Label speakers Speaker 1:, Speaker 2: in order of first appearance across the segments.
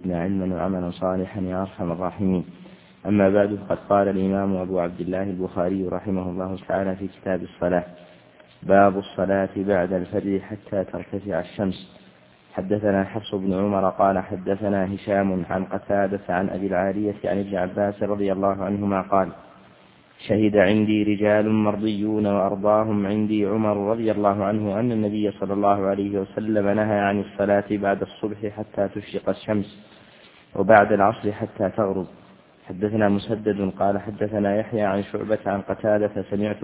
Speaker 1: وزدنا علما وعملا صالحا يا أرحم الراحمين. أما بعد، فقد قال الإمام أبو عبد الله البخاري رحمه الله تعالى في كتاب الصلاة: باب الصلاة بعد الفجر حتى ترتفع الشمس. حدثنا حفص بن عمر قال حدثنا هشام عن قتادة عن أبي العالية عن ابن عباس رضي الله عنهما قال: شهد عندي رجال مرضيون وأرضاهم عندي عمر رضي الله عنه أن النبي صلى الله عليه وسلم نهى عن الصلاة بعد الصبح حتى تشرق الشمس وبعد العصر حتى تغرب. حدثنا مسدد قال حدثنا يحيى عن شعبة عن قتادة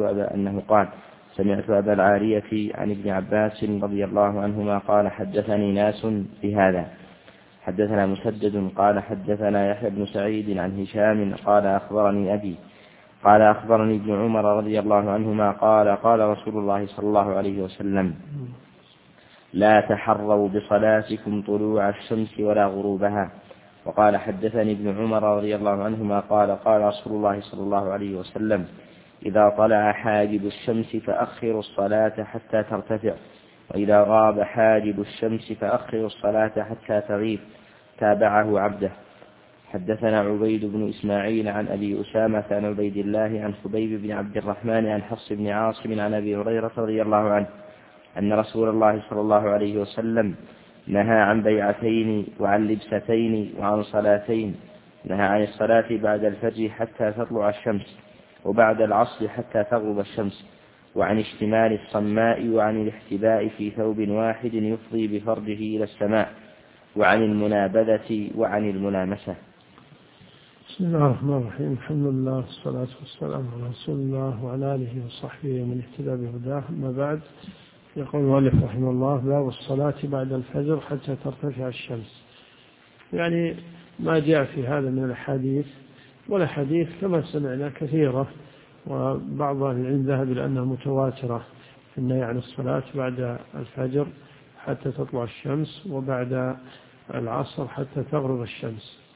Speaker 1: سمعت أبا العالية عن ابن عباس رضي الله عنهما قال حدثني ناس بهذا. حدثنا مسدد قال حدثنا يحيى بن سعيد عن هشام قال أخبرني أبي قال أخبرني ابن عمر رضي الله عنهما قال رسول الله صلى الله عليه وسلم: لا تحروا بصلاتكم طلوع الشمس ولا غروبها. وقال حدثني ابن عمر رضي الله عنهما قال رسول الله صلى الله عليه وسلم: إذا طلع حاجب الشمس فأخروا الصلاة حتى ترتفع، وإذا غاب حاجب الشمس فأخروا الصلاة حتى تغيب. تابعه عبده. حدثنا عبيد بن إسماعيل عن أبي أسامة عن عبيد الله عن خبيب بن عبد الرحمن عن حفص بن عاصم عن أبي هريرة رضي الله عنه أن رسول الله صلى الله عليه وسلم نهى عن بيعتين وعن لبستين وعن صلاتين. نهى عن الصلاة بعد الفجر حتى تطلع الشمس، وبعد العصر حتى تغرب الشمس، وعن اشتمال الصماء، وعن الاحتباء في ثوب واحد يفضي بفرجه إلى السماء، وعن المنابذة وعن الملامسة.
Speaker 2: بسم الله الرحمن الرحيم. الحمد لله والصلاة والسلام على رسول الله وعلى آله وصحبه ومن اهتدى بهداه. أما بعد، يقول المؤلف رحمه الله: باب الصلاة بعد الفجر حتى ترتفع الشمس. يعني ما جاء في هذا من الحديث، والحديث كما سمعنا كثيرة، وبعض أهل العلم ذهب إلى أنها متواترة في النهي عن الصلاة بعد الفجر حتى تطلع الشمس، وبعد العصر حتى تغرب الشمس.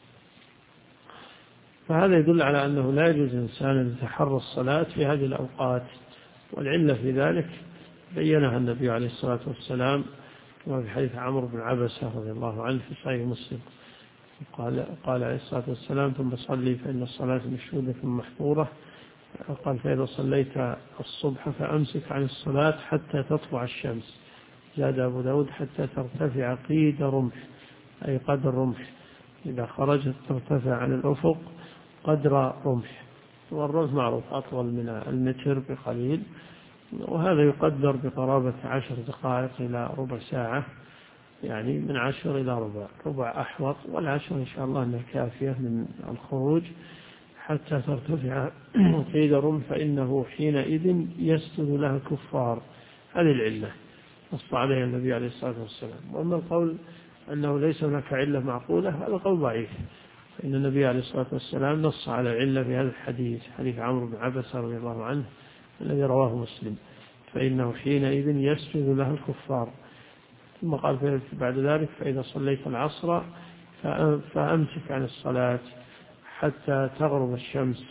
Speaker 2: فهذا يدل على أنه لا يجوز الإنسان أن يتحرى الصلاة في هذه الأوقات، والعلة في ذلك بينها النبي عليه الصلاة والسلام وفي حديث عمرو بن عبسة رضي الله عنه في صحيح مسلم قال عليه الصلاة والسلام: ثم صلي فإن الصلاة مشهودة محظورة. قال: فإذا صليت الصبح فأمسك عن الصلاة حتى تطلع الشمس. زاد أبو داود: حتى ترتفع قيد رمح، أي قدر رمح. إذا خرجت ترتفع عن الأفق قدر رمح، والرمح معروف أطول من المتر بقليل، وهذا يقدر بقرابة 10 دقائق إلى ربع ساعة، يعني من 10 إلى ربع أحوط، والعشر إن شاء الله أنها كافية من الخروج حتى ترتفع قيد رمح، فإنه حينئذ يسجد لها الكفار. هذه العلة نص عليها النبي عليه الصلاة والسلام. وأما القول أنه ليس هناك علة معقولة، هذا قول ضعيف، فإن النبي عليه الصلاة والسلام نص على العلة في هذا الحديث، حديث عمرو بن عبسة رضي الله عنه الذي رواه مسلم، فإنه حينئذ يسجد لها الكفار. ثم قال بعد ذلك: فإذا صليت العصر فأمسك عن الصلاة حتى تغرب الشمس،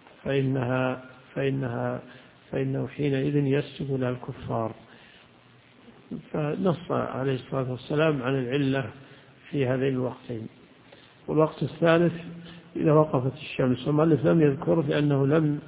Speaker 2: فإنه حينئذ يسجد لها الكفار. فنص عليه الصلاة والسلام عن العلة في هذين الوقتين. والوقت الثالث إذا وقفت الشمس، والمؤلف لم يذكر لأنه لم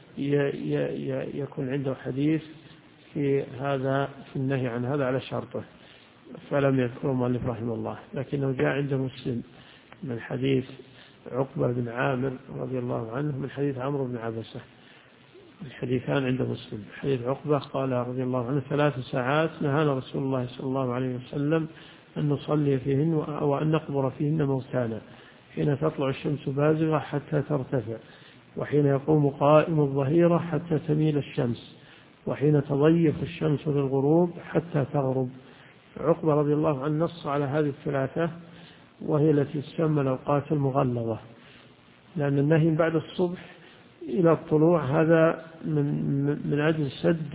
Speaker 2: يكن عنده حديث في هذا في النهي عن هذا على شرطه، فلم يذكره المؤلف رحمه الله، لكنه جاء عند مسلم من حديث عقبة بن عامر رضي الله عنه من حديث عمرو بن عبسة. الحديثان عند مسلم. حديث عقبة قال رضي الله عنه: 3 ساعات نهانا رسول الله صلى الله عليه وسلم أن نصلي فيهن وأن نقبر فيهن موتانا، حين تطلع الشمس بازغة حتى ترتفع، وحين يقوم قائم الظهيرة حتى تميل الشمس، وحين تضيف الشمس للغروب حتى تغرب. عقبة رضي الله عنه نص على هذه الثلاثة، وهي التي تسمى الأوقات المغلظة، لأن النهي بعد الصبح إلى الطلوع هذا من أجل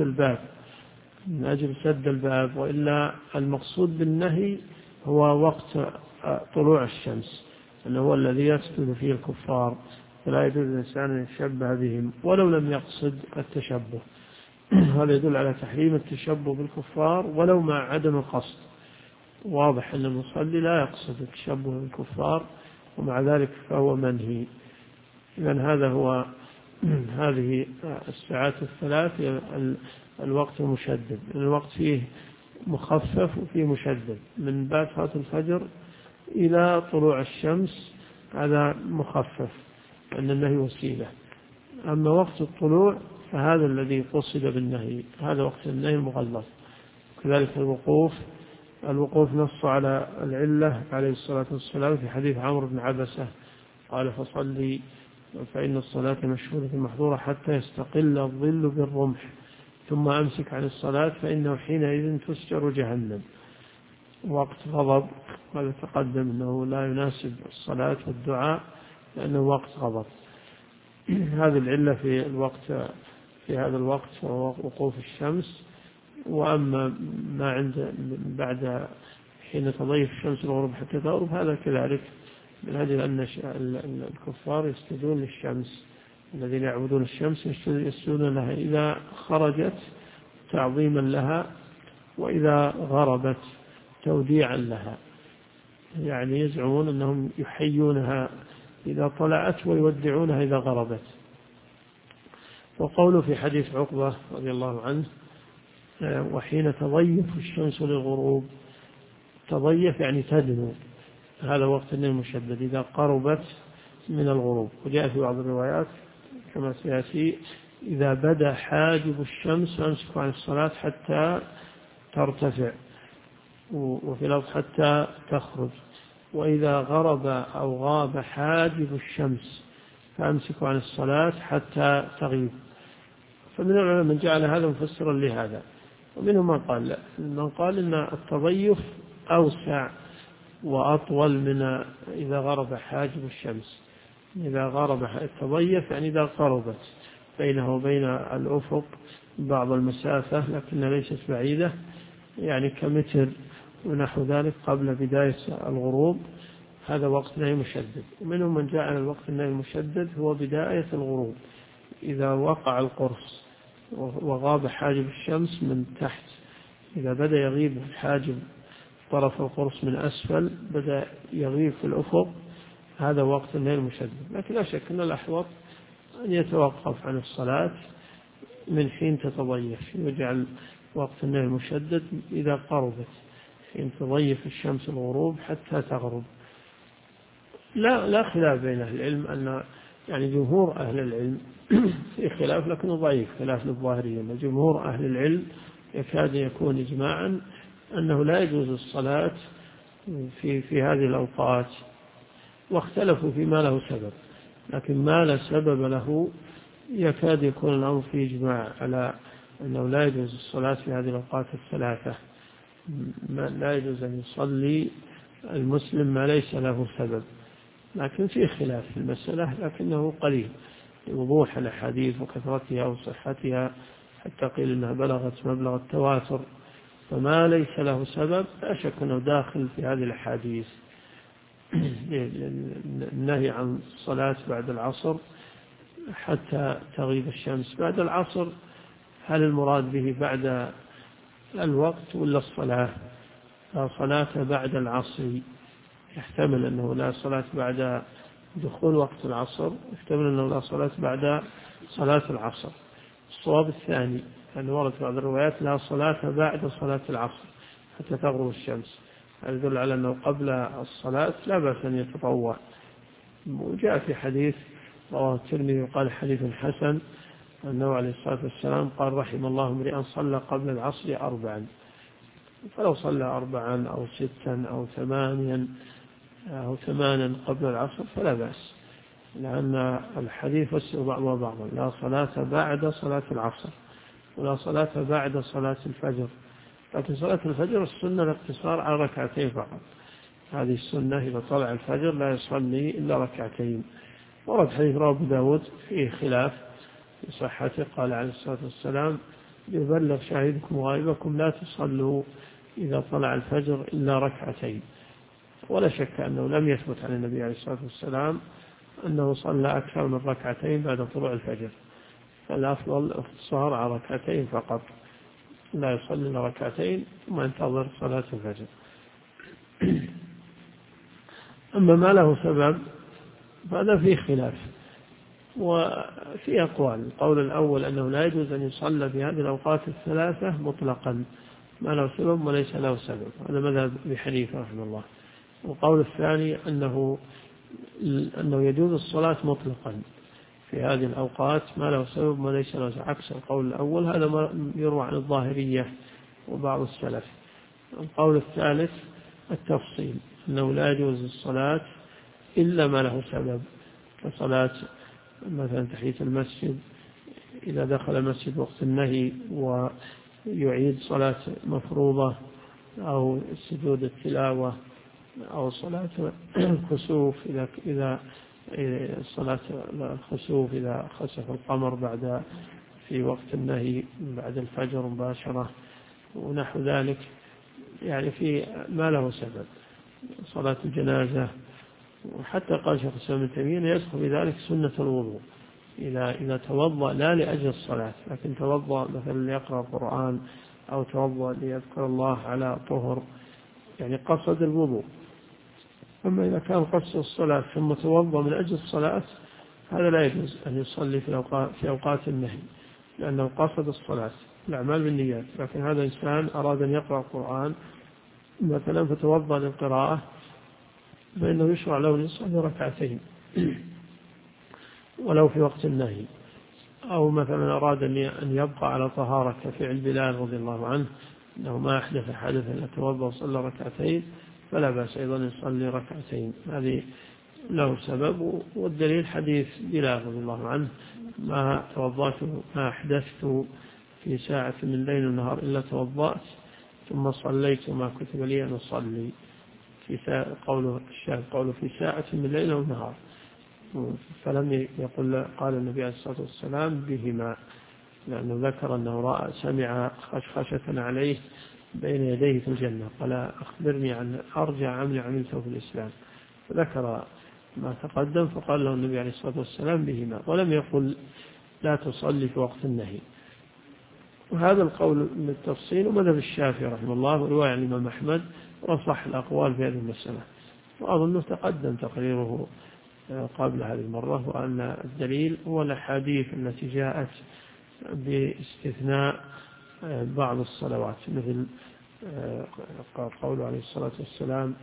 Speaker 2: سد الباب، وإلا المقصود بالنهي هو وقت طلوع الشمس، أنه هو الذي يسجد فيه الكفار، فلا يجوز الإنسان أن يتشبه بهم ولو لم يقصد التشبه. هذا يدل على تحريم التشبه بالكفار ولو مع عدم القصد. واضح أن المصلي لا يقصد التشبه بالكفار، ومع ذلك فهو منهي. إذن هذا هو هذه الساعات الثلاث الوقت المشدد، الوقت فيه مخفف وفيه مشدد، من بعد صلاة الفجر إلى طلوع الشمس هذا مخفف لأن النهي وسيلة. أما وقت الطلوع فهذا الذي قصد بالنهي، هذا وقت النهي المغلظ. كذلك الوقوف نص على العلة عليه الصلاة والسلام في حديث عمرو بن عبسة قال فصلي فإن الصلاة مشهورة محظورة حتى يستقل الظل بالرمح ثم أمسك عن الصلاة فإنه حينئذ تسجر جهنم. وقت غضب قد تقدم أنه لا يناسب الصلاة والدعاء لأنه وقت غضب. هذه العلة في هذا الوقت وهو وقوف الشمس. وأما ما عند بعد حين تضيف الشمس الغروب حتى تغرب هذا كذلك من أجل أن الكفار يسجدون للشمس، الذين يعبدون الشمس يسجدون لها إذا خرجت تعظيما لها وإذا غربت توديعا لها، يعني يزعمون أنهم يحيونها إذا طلعت ويودعونها إذا غربت. وقوله في حديث عقبة رضي الله عنه وحين تضيف الشمس للغروب، تضيف يعني تدنو، هذا وقت النهي المشدد إذا قربت من الغروب. وجاء في بعض الروايات كما سيأتي إذا بدا حاجب الشمس فأمسكوا عن الصلاة حتى ترتفع، وفي لفظ حتى تخرج، وإذا غرب أو غاب حاجب الشمس فأمسكوا عن الصلاة حتى تغيب. فمن العلماء من جعل هذا مفسرا لهذا، ومنهم من قال إن التضيف أوسع وأطول من إذا غرب حاجب الشمس. إذا غرب التضيف يعني إذا قربت بينه وبين الأفق بعض المسافة لكنها ليست بعيدة، يعني كمتر ونحو ذلك قبل بداية الغروب، هذا وقت نهي مشدد. ومنهم من جعل الوقت النهي المشدد هو بداية الغروب إذا وقع القرص وغاب حاجب الشمس من تحت، إذا بدأ يغيب الحاجب طرف القرص من أسفل بدأ يغيب في الأفق، هذا وقت النهي المشدد. لكن لا شك أن الأحوط أن يتوقف عن الصلاة من حين تتضيف، يجعل وقت النهي المشدد إذا قربت، حين تضيف الشمس الغروب حتى تغرب. لا خلاف بين أهل العلم أن يعني جمهور أهل العلم في خلاف لكنه ضعيف خلاف للظاهريين. جمهور أهل العلم يكاد يكون إجماعا أنه لا يجوز الصلاة في هذه الأوقات، واختلفوا فيما له سبب، لكن ما لا سبب له يكاد يكون الأمر فيه إجماع على أنه لا يجوز الصلاة في هذه الأوقات الثلاثة. لا يجوز أن يصلي المسلم ما ليس له سبب، لكن فيه خلاف في المسألة لكنه قليل لوضوح الأحاديث وكثرتها وصحتها، حتى قيل أنها بلغت مبلغ التواتر. فما ليس له سبب لا شك أنه داخل في هذه الأحاديث. النهي عن الصلاة بعد العصر حتى تغيب الشمس، بعد العصر هل المراد به بعد الوقت ولا الصلاة؟ لا صلاة بعد العصر، يحتمل أنه لا صلاة بعد دخول وقت العصر، يحتمل أنه لا صلاة بعد صلاة العصر. الصواب الثاني أن ورد بعض الروايات لا صلاة بعد صلاة العصر حتى تغرب الشمس، هذا يدل على أنه قبل الصلاة لا بأس أن يتطوع. وجاء في حديث رواه الترمذي وقال حديث حسن أنه عليه الصلاة والسلام قال رحم الله امرئا صلى قبل العصر 4، فلو صلى 4 أو 6 أو 8 قبل العصر فلا بأس، لأن الحديث فسر بعضها بعضا. لا صلاة بعد صلاة العصر ولا صلاة بعد صلاة الفجر، لكن صلاة الفجر السنة الاقتصار على ركعتين فقط، هذه السنة إذا طلع الفجر لا يصلي إلا ركعتين. ورد حديث رواه أبو داود فيه خلاف في صحته، قال عليه الصلاة والسلام يبلغ شاهدكم وغائبكم لا تصلوا إذا طلع الفجر إلا ركعتين. ولا شك أنه لم يثبت عن النبي عليه الصلاة والسلام أنه صلى أكثر من ركعتين بعد طلوع الفجر، فالأفضل الاقتصار على ركعتين فقط، لا يصلي إلا ركعتين ثم ينتظر صلاة الفجر. أما ما له سبب فهذا فيه خلاف، وفي أقوال. القول الأول أنه لا يجوز أن يصلى في هذه الأوقات الثلاثة مطلقا، ما له سبب وليس له سبب، هذا مذهب أبي حنيفة رحمه الله. والقول الثاني أنه يجوز الصلاة مطلقا في هذه الأوقات ما له سبب وليس له سبب، عكس القول الأول، هذا ما يروى عن الظاهرية وبعض السلف. القول الثالث التفصيل، أنه لا يجوز الصلاة إلا ما له سبب، كصلاة مثلا تحية المسجد إذا دخل المسجد وقت النهي ويعيد صلاة مفروضة، أو سجود التلاوة، أو صلاة الخسوف إذا صلاة الخسوف إذا خسف القمر في وقت النهي بعد الفجر مباشرة ونحو ذلك، يعني في ما له سبب. صلاة الجنازة، وحتى قال شيخ الإسلام ابن تيمية يدخل في ذلك سنة الوضوء، إذا توضأ لا لأجل الصلاة لكن توضأ مثلا ليقرأ القرآن أو توضأ ليذكر الله على طهر، يعني قصد الوضوء. أما إذا كان قصد الصلاة ثم توضأ من أجل الصلاة، هذا لا يجوز أن يصلي في أوقات النهي، لأنه قصد الصلاة، الأعمال بالنيات. لكن هذا إنسان أراد أن يقرأ القرآن مثلا فتوضأ للقراءة، فإنه يشرع له أن يصلي ركعتين ولو في وقت النهي. أو مثلا أراد أن يبقى على طهارة كفعل بلال رضي الله عنه، أنه ما أحدث حدثا يتوضأ وصلى ركعتين، فلا بأس أيضا يصلي ركعتين، هذه له سبب. والدليل حديث بلال رضي الله عنه: ما أحدثت في ساعة من الليل والنهار إلا توضأت ثم صليت ما كتب لي أن أصلي. قوله في ساعة من الليل والنهار، فلم يقل قال النبي عليه الصلاة والسلام بهما، لأنه ذكر أنه سمع خشخشة عليه بين يديه في الجنة، قال: أخبرني عن أرجع عمل عملته في الإسلام، فذكر ما تقدم، فقال له النبي عليه الصلاة والسلام بهما، ولم يقل لا تصلي في وقت النهي. وهذا القول من التفصيل ومذهب الشافعي رحمه الله، ورواية عن الإمام أحمد، وصح الأقوال في هذه المسألة. وأظنه تقدم تقريره قبل هذه المرة، وأن الدليل هو الأحاديث التي جاءت باستثناء بعض الصلوات، مثل قوله عليه الصلاة والسلام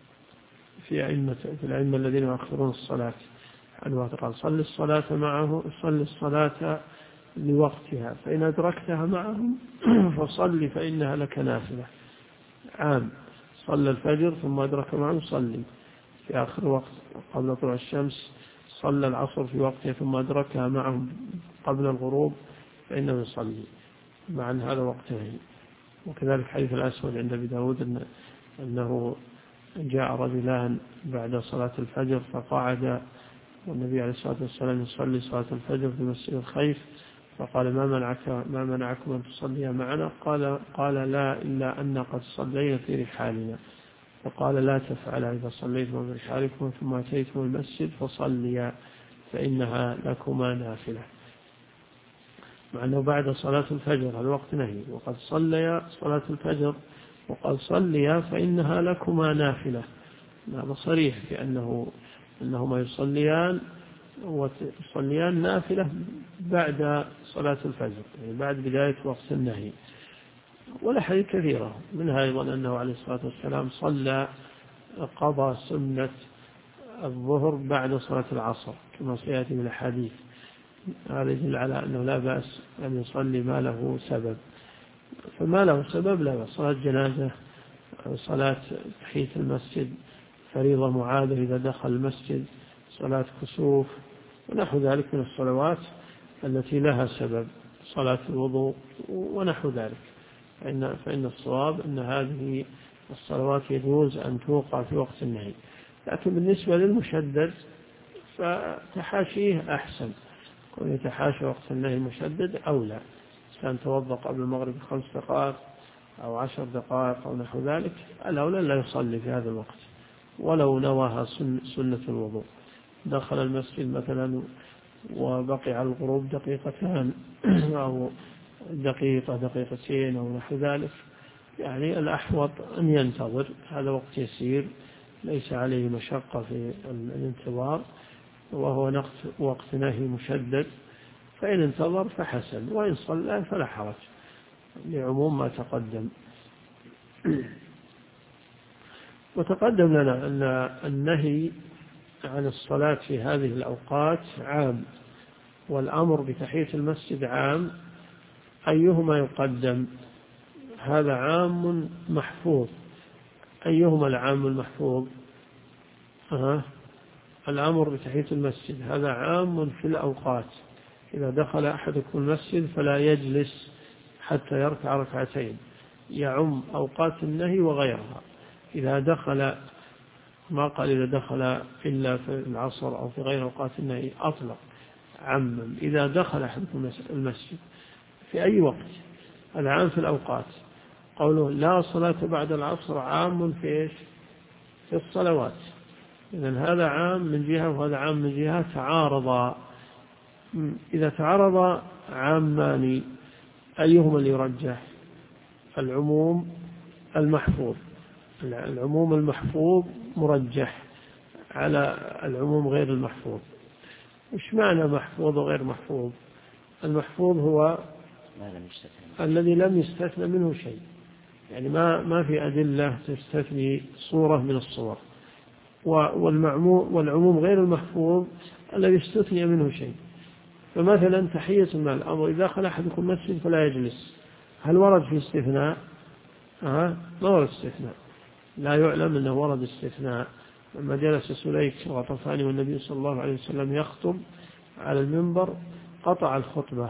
Speaker 2: في الأئمة الذين يؤخرون الصلاة عنه، قال: صل الصلاة لوقتها، فإن أدركتها معهم فصل فإنها لك نافلة. عام صلى الفجر ثم أدرك معهم صلي في آخر وقت قبل طلوع الشمس، صلى العصر في وقتها ثم أدركها معهم قبل الغروب فإنه يصلي، مع أن هذا وقته. وكذلك حديث الأسود عند أبي داود أنه جاء رجلان بعد صلاة الفجر فقعد، والنبي عليه الصلاة والسلام يصلي صلاة الفجر في مسجد الخيف، فقال: ما منعكم أن تصليا معنا؟ قال: لا، إلا أن قد صلينا في رحالنا. فقال: لا تفعل، إذا صليتم في رحالكم ثم أتيتم المسجد فصليا فإنها لكما نافلة. مع أنه بعد صلاة الفجر هذا وقت نهي، وقد صليا صلاة الفجر وقد صليا فإنها لكما نافلة. هذا صريح في أنهما يصليان نافلة بعد صلاة الفجر، يعني بعد بداية وقت النهي. والأحاديث كثيرة، منها أيضا أنه عليه الصلاة والسلام قضى سنة الظهر بعد صلاة العصر كما سيأتي من الحديث. هذا يدل على أنه لا بأس أن يصلي ما له سبب، فما له سبب لا بأس. صلاة جنازة، صلاة تحية المسجد، فريضة معاذة إذا دخل المسجد، صلاة كسوف ونحو ذلك من الصلوات التي لها سبب، صلاة الوضوء ونحو ذلك، فإن الصواب أن هذه الصلوات يجوز أن توقع في وقت النهي. لكن بالنسبة للمشدد فتحاشيه أحسن، كون يتحاشى وقت النهي المشدد أولى. كان توضأ قبل المغرب 5 دقائق أو 10 دقائق أو نحو ذلك، الأولى لا يصلي في هذا الوقت ولو نواها سنة الوضوء. دخل المسجد مثلا وبقي على الغروب دقيقتان أو دقيقتين أو نحو ذلك، يعني الأحوط أن ينتظر، هذا وقت يسير ليس عليه مشقة في الانتظار وهو وقت نهي مشدد، فإن انتظر فحسن، وإن صلى فلا حرج لعموم ما تقدم. وتقدم لنا أن النهي عن الصلاة في هذه الأوقات عام، والأمر بتحية المسجد عام، أيهما يقدم؟ هذا عام محفوظ. أيهما العام المحفوظ؟ الأمر بتحية المسجد هذا عام في الأوقات. إذا دخل أحدكم المسجد فلا يجلس حتى يركع ركعتين، يعم أوقات النهي وغيرها. إذا دخل، ما قال إذا دخل إلا في العصر أو في غير أوقات النهي، أطلق عمم. إذا دخل أحدكم المسجد في أي وقت، العام في الأوقات. قوله لا صلاة بعد العصر عام في إيش؟ في الصلوات. إذن هذا عام من جهة وهذا عام من جهة، تعارضا. إذا تعارض عامان أيهما اللي يرجح؟ العموم المحفوظ. العموم المحفوظ مرجح على العموم غير المحفوظ. وش معنى محفوظ وغير محفوظ؟ المحفوظ هو الذي لم يستثنى منه شيء، يعني ما في أدلة تستثني صورة من الصور. والعموم غير المحفوظ الذي استثني منه شيء. فمثلا تحية المال، الأمر إذا دخل أحدكم المسجد فلا يجلس، هل ورد في استثناء؟ ما ورد استثناء، لا يعلم أنه ورد استثناء. لما جلس سليك وطفاني والنبي صلى الله عليه وسلم يخطب على المنبر، قطع الخطبة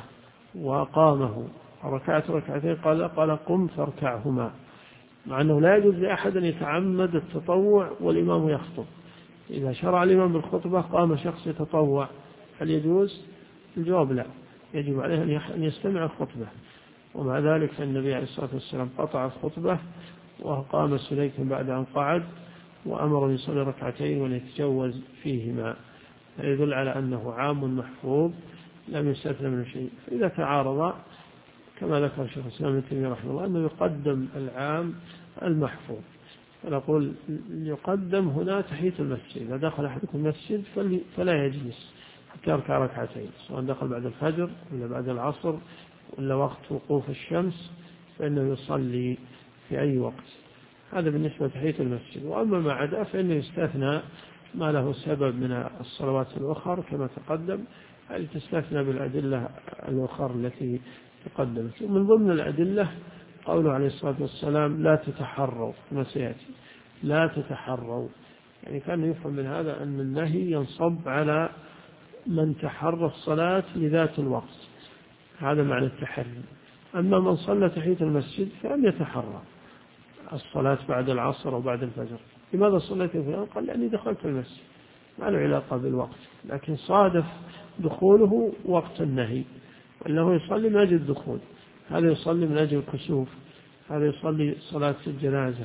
Speaker 2: وقامه وركعت ركعتين، قال قم فاركعهما، مع أنه لا يجوز لأحد أن يتعمد التطوع والإمام يخطب. إذا شرع الإمام بالخطبة قام شخص يتطوع، هل يجوز؟ الجواب لا، يجب عليه أن يستمع الخطبة. ومع ذلك فالنبي عليه الصلاة والسلام قطع الخطبة وقام سليك بعد أن قعد وأمر أن يصلي ركعتين وليتجوز فيهما، يدل على أنه عام محفوظ لم يستثنى منه شيء. فإذا تعارض كما ذكر شيخ الإسلام ابن تيمية رحمه الله أنه يقدم العام المحفوظ. فنقول يقدم هنا تحية المسجد. إذا دخل أحدكم المسجد فلا يجلس حتى يركع ركعتين، سواء دخل بعد الفجر ولا بعد العصر ولا وقت وقوف الشمس، فإنه يصلي في أي وقت. هذا بالنسبة لتحية المسجد. وأما ما عدا فإنه يستثنى ما له سبب من الصلوات الأخرى كما تقدم، هذه تستثنى بالأدلة الأخرى التي تقدمت. ومن ضمن الأدلة قوله عليه الصلاة والسلام لا تتحروا، كما سيأتي لا تتحروا، يعني كان يفهم من هذا أن النهي ينصب على من تحرى الصلاة لذات الوقت، هذا معنى التحري. أما من صلى تحية المسجد فلم يتحرى الصلاة بعد العصر أو بعد الفجر. لماذا صليت فيها؟ قال لأني دخلت المسجد، ما له علاقة بالوقت، لكن صادف دخوله وقت النهي، وأنه يصلي من أجل الدخول. هذا يصلي من أجل الكسوف، هذا يصلي صلاة الجنازة،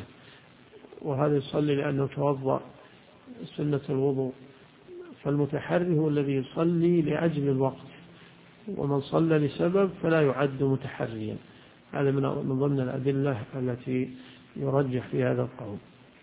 Speaker 2: وهذا يصلي لأنه توضأ سنة الوضوء. فالمتحري هو الذي يصلي لأجل الوقت، ومن صلى لسبب فلا يعد متحريا. هذا من ضمن الأدلة التي يرجح في هذا القول.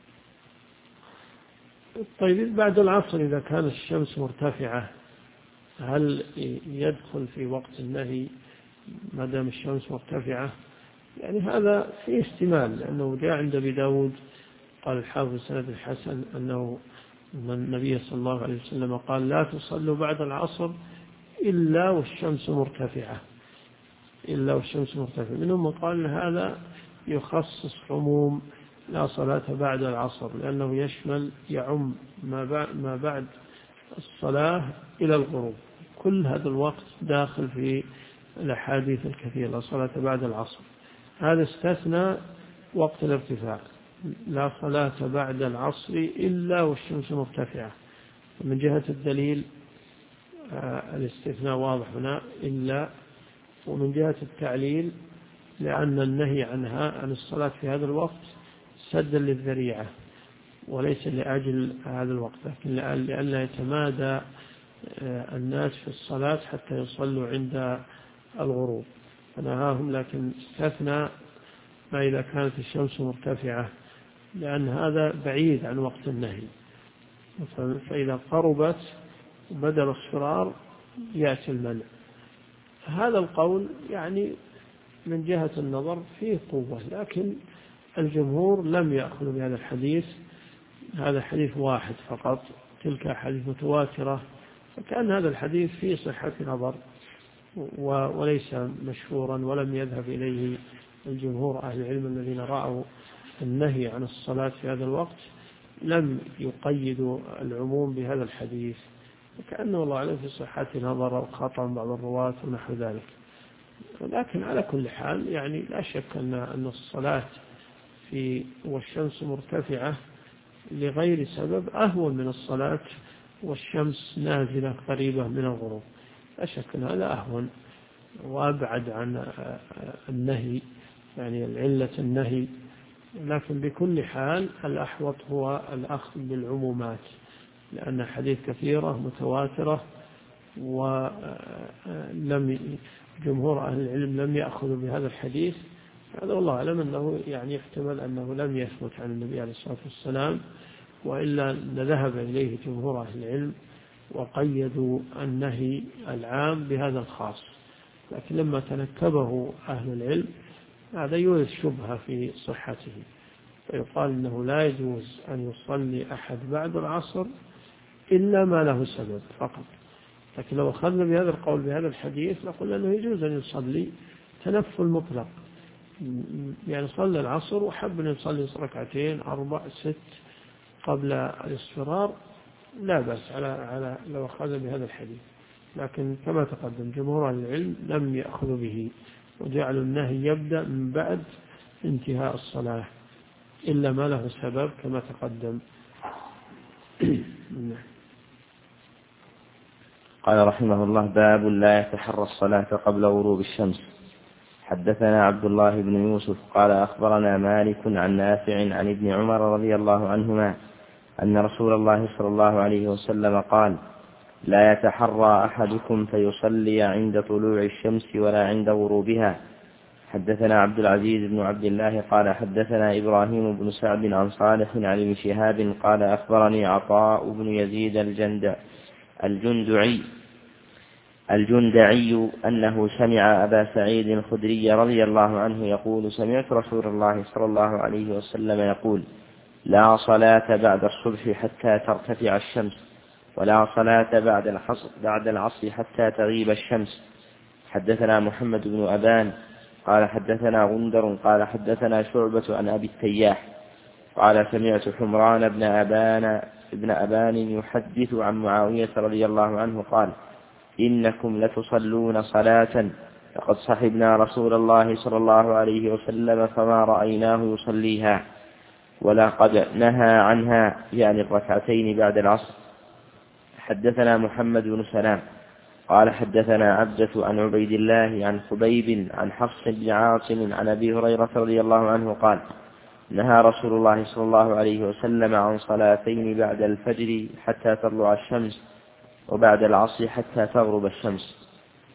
Speaker 2: طيب بعد العصر إذا كانت الشمس مرتفعة هل يدخل في وقت النهي ما دام الشمس مرتفعة؟ يعني هذا في احتمال، لأنه جاء عند أبي داود قال الحافظ سند الحسن أنه النبي صلى الله عليه وسلم قال لا تصلوا بعد العصر إلا والشمس مرتفعة، إلا والشمس مرتفعة. منهم من قال هذا يخصص عموم لا صلاة بعد العصر، لأنه يشمل يعم ما بعد الصلاة إلى الغروب، كل هذا الوقت داخل في الأحاديث الكثيرة لا صلاة بعد العصر. هذا استثنى وقت الارتفاع، لا صلاة بعد العصر إلا والشمس مرتفعة. من جهة الدليل الاستثناء واضح هنا إلا، ومن جهة التعليل لأن النهي عنها عن الصلاة في هذا الوقت سدا للذريعة وليس لأجل هذا الوقت، لكن لأن يتمادى الناس في الصلاة حتى يصلوا عند الغروب فنهاهم. لكن استثنى ما إذا كانت الشمس مرتفعة لأن هذا بعيد عن وقت النهي، فإذا قربت وبدأ الاصفرار يأتي المنع. هذا القول يعني من جهة النظر فيه قوة، لكن الجمهور لم يأخذوا بهذا الحديث، هذا حديث واحد فقط، تلك حديث متواترة، فكان هذا الحديث فيه صحة نظر وليس مشهورا، ولم يذهب إليه الجمهور أهل العلم الذين رأوا النهي عن الصلاة في هذا الوقت، لم يقيدوا العموم بهذا الحديث، وكأنه الله أعلم في صحة نظر أو خطأ بعض الرواة ونحو ذلك. لكن على كل حال يعني لا شك أن الصلاة والشمس مرتفعة لغير سبب أهون من الصلاة والشمس نازلة قريبة من الغروب، لا شك أن هذا أهون وأبعد عن النهي، يعني العلة النهي. لكن بكل حال الأحوط هو الأخذ بالعمومات، لأن حديث كثيرة متواترة، جمهور أهل العلم لم يأخذوا بهذا الحديث. هذا والله أعلم أنه يعني يحتمل أنه لم يثبت عن النبي عليه الصلاة والسلام، وإلا لذهب إليه جمهور أهل العلم وقيدوا النهي العام بهذا الخاص، لكن لما تنكبه أهل العلم هذا يورث شبهة في صحته، فيقال أنه لا يجوز أن يصلي أحد بعد العصر إلا ما له سبب فقط. لكن لو أخذنا بهذا القول بهذا الحديث نقول أنه يجوز أن يصلي تنفل مطلق، يعني صلى العصر وحب أن يصلي ركعتين 4 6 قبل الاصفرار لا بأس على لو أخذ بهذا الحديث. لكن كما تقدم جمهور العلم لم يأخذوا به، وجعلوا النهي يبدأ من بعد انتهاء الصلاة إلا ما له سبب كما تقدم.
Speaker 1: قال رحمه الله: باب لا يتحرى الصلاة قبل غروب الشمس. حدثنا عبد الله بن يوسف قال أخبرنا مالك عن نافع عن ابن عمر رضي الله عنهما أن رسول الله صلى الله عليه وسلم قال: لا يتحرى أحدكم فيصلي عند طلوع الشمس ولا عند غروبها. حدثنا عبد العزيز بن عبد الله قال حدثنا إبراهيم بن سعد عن صالح عن ابن شهاب قال أخبرني عطاء بن يزيد الجندعي أنه سمع أبا سعيد الخدري رضي الله عنه يقول: سمعت رسول الله صلى الله عليه وسلم يقول: لا صلاة بعد الصبح حتى ترتفع الشمس، ولا صلاة بعد العصر حتى تغيب الشمس. حدثنا محمد بن أبان قال حدثنا غندر قال حدثنا شعبة عن أبي التياح قال سمعت حمران بن أبان يحدث عن معاوية رضي الله عنه قال: إنكم لتصلون صلاة لقد صحبنا رسول الله صلى الله عليه وسلم فما رأيناه يصليها، ولقد نهى عنها، يعني الركعتين بعد العصر. حدثنا محمد بن سلام قال حدثنا عبدة عن عبيد الله عن خبيب عن حفص بن عاصم عن أبي هريرة رضي الله عنه قال: نهى رسول الله صلى الله عليه وسلم عن صلاتين بعد الفجر حتى تطلع الشمس، وبعد العصر حتى تغرب الشمس.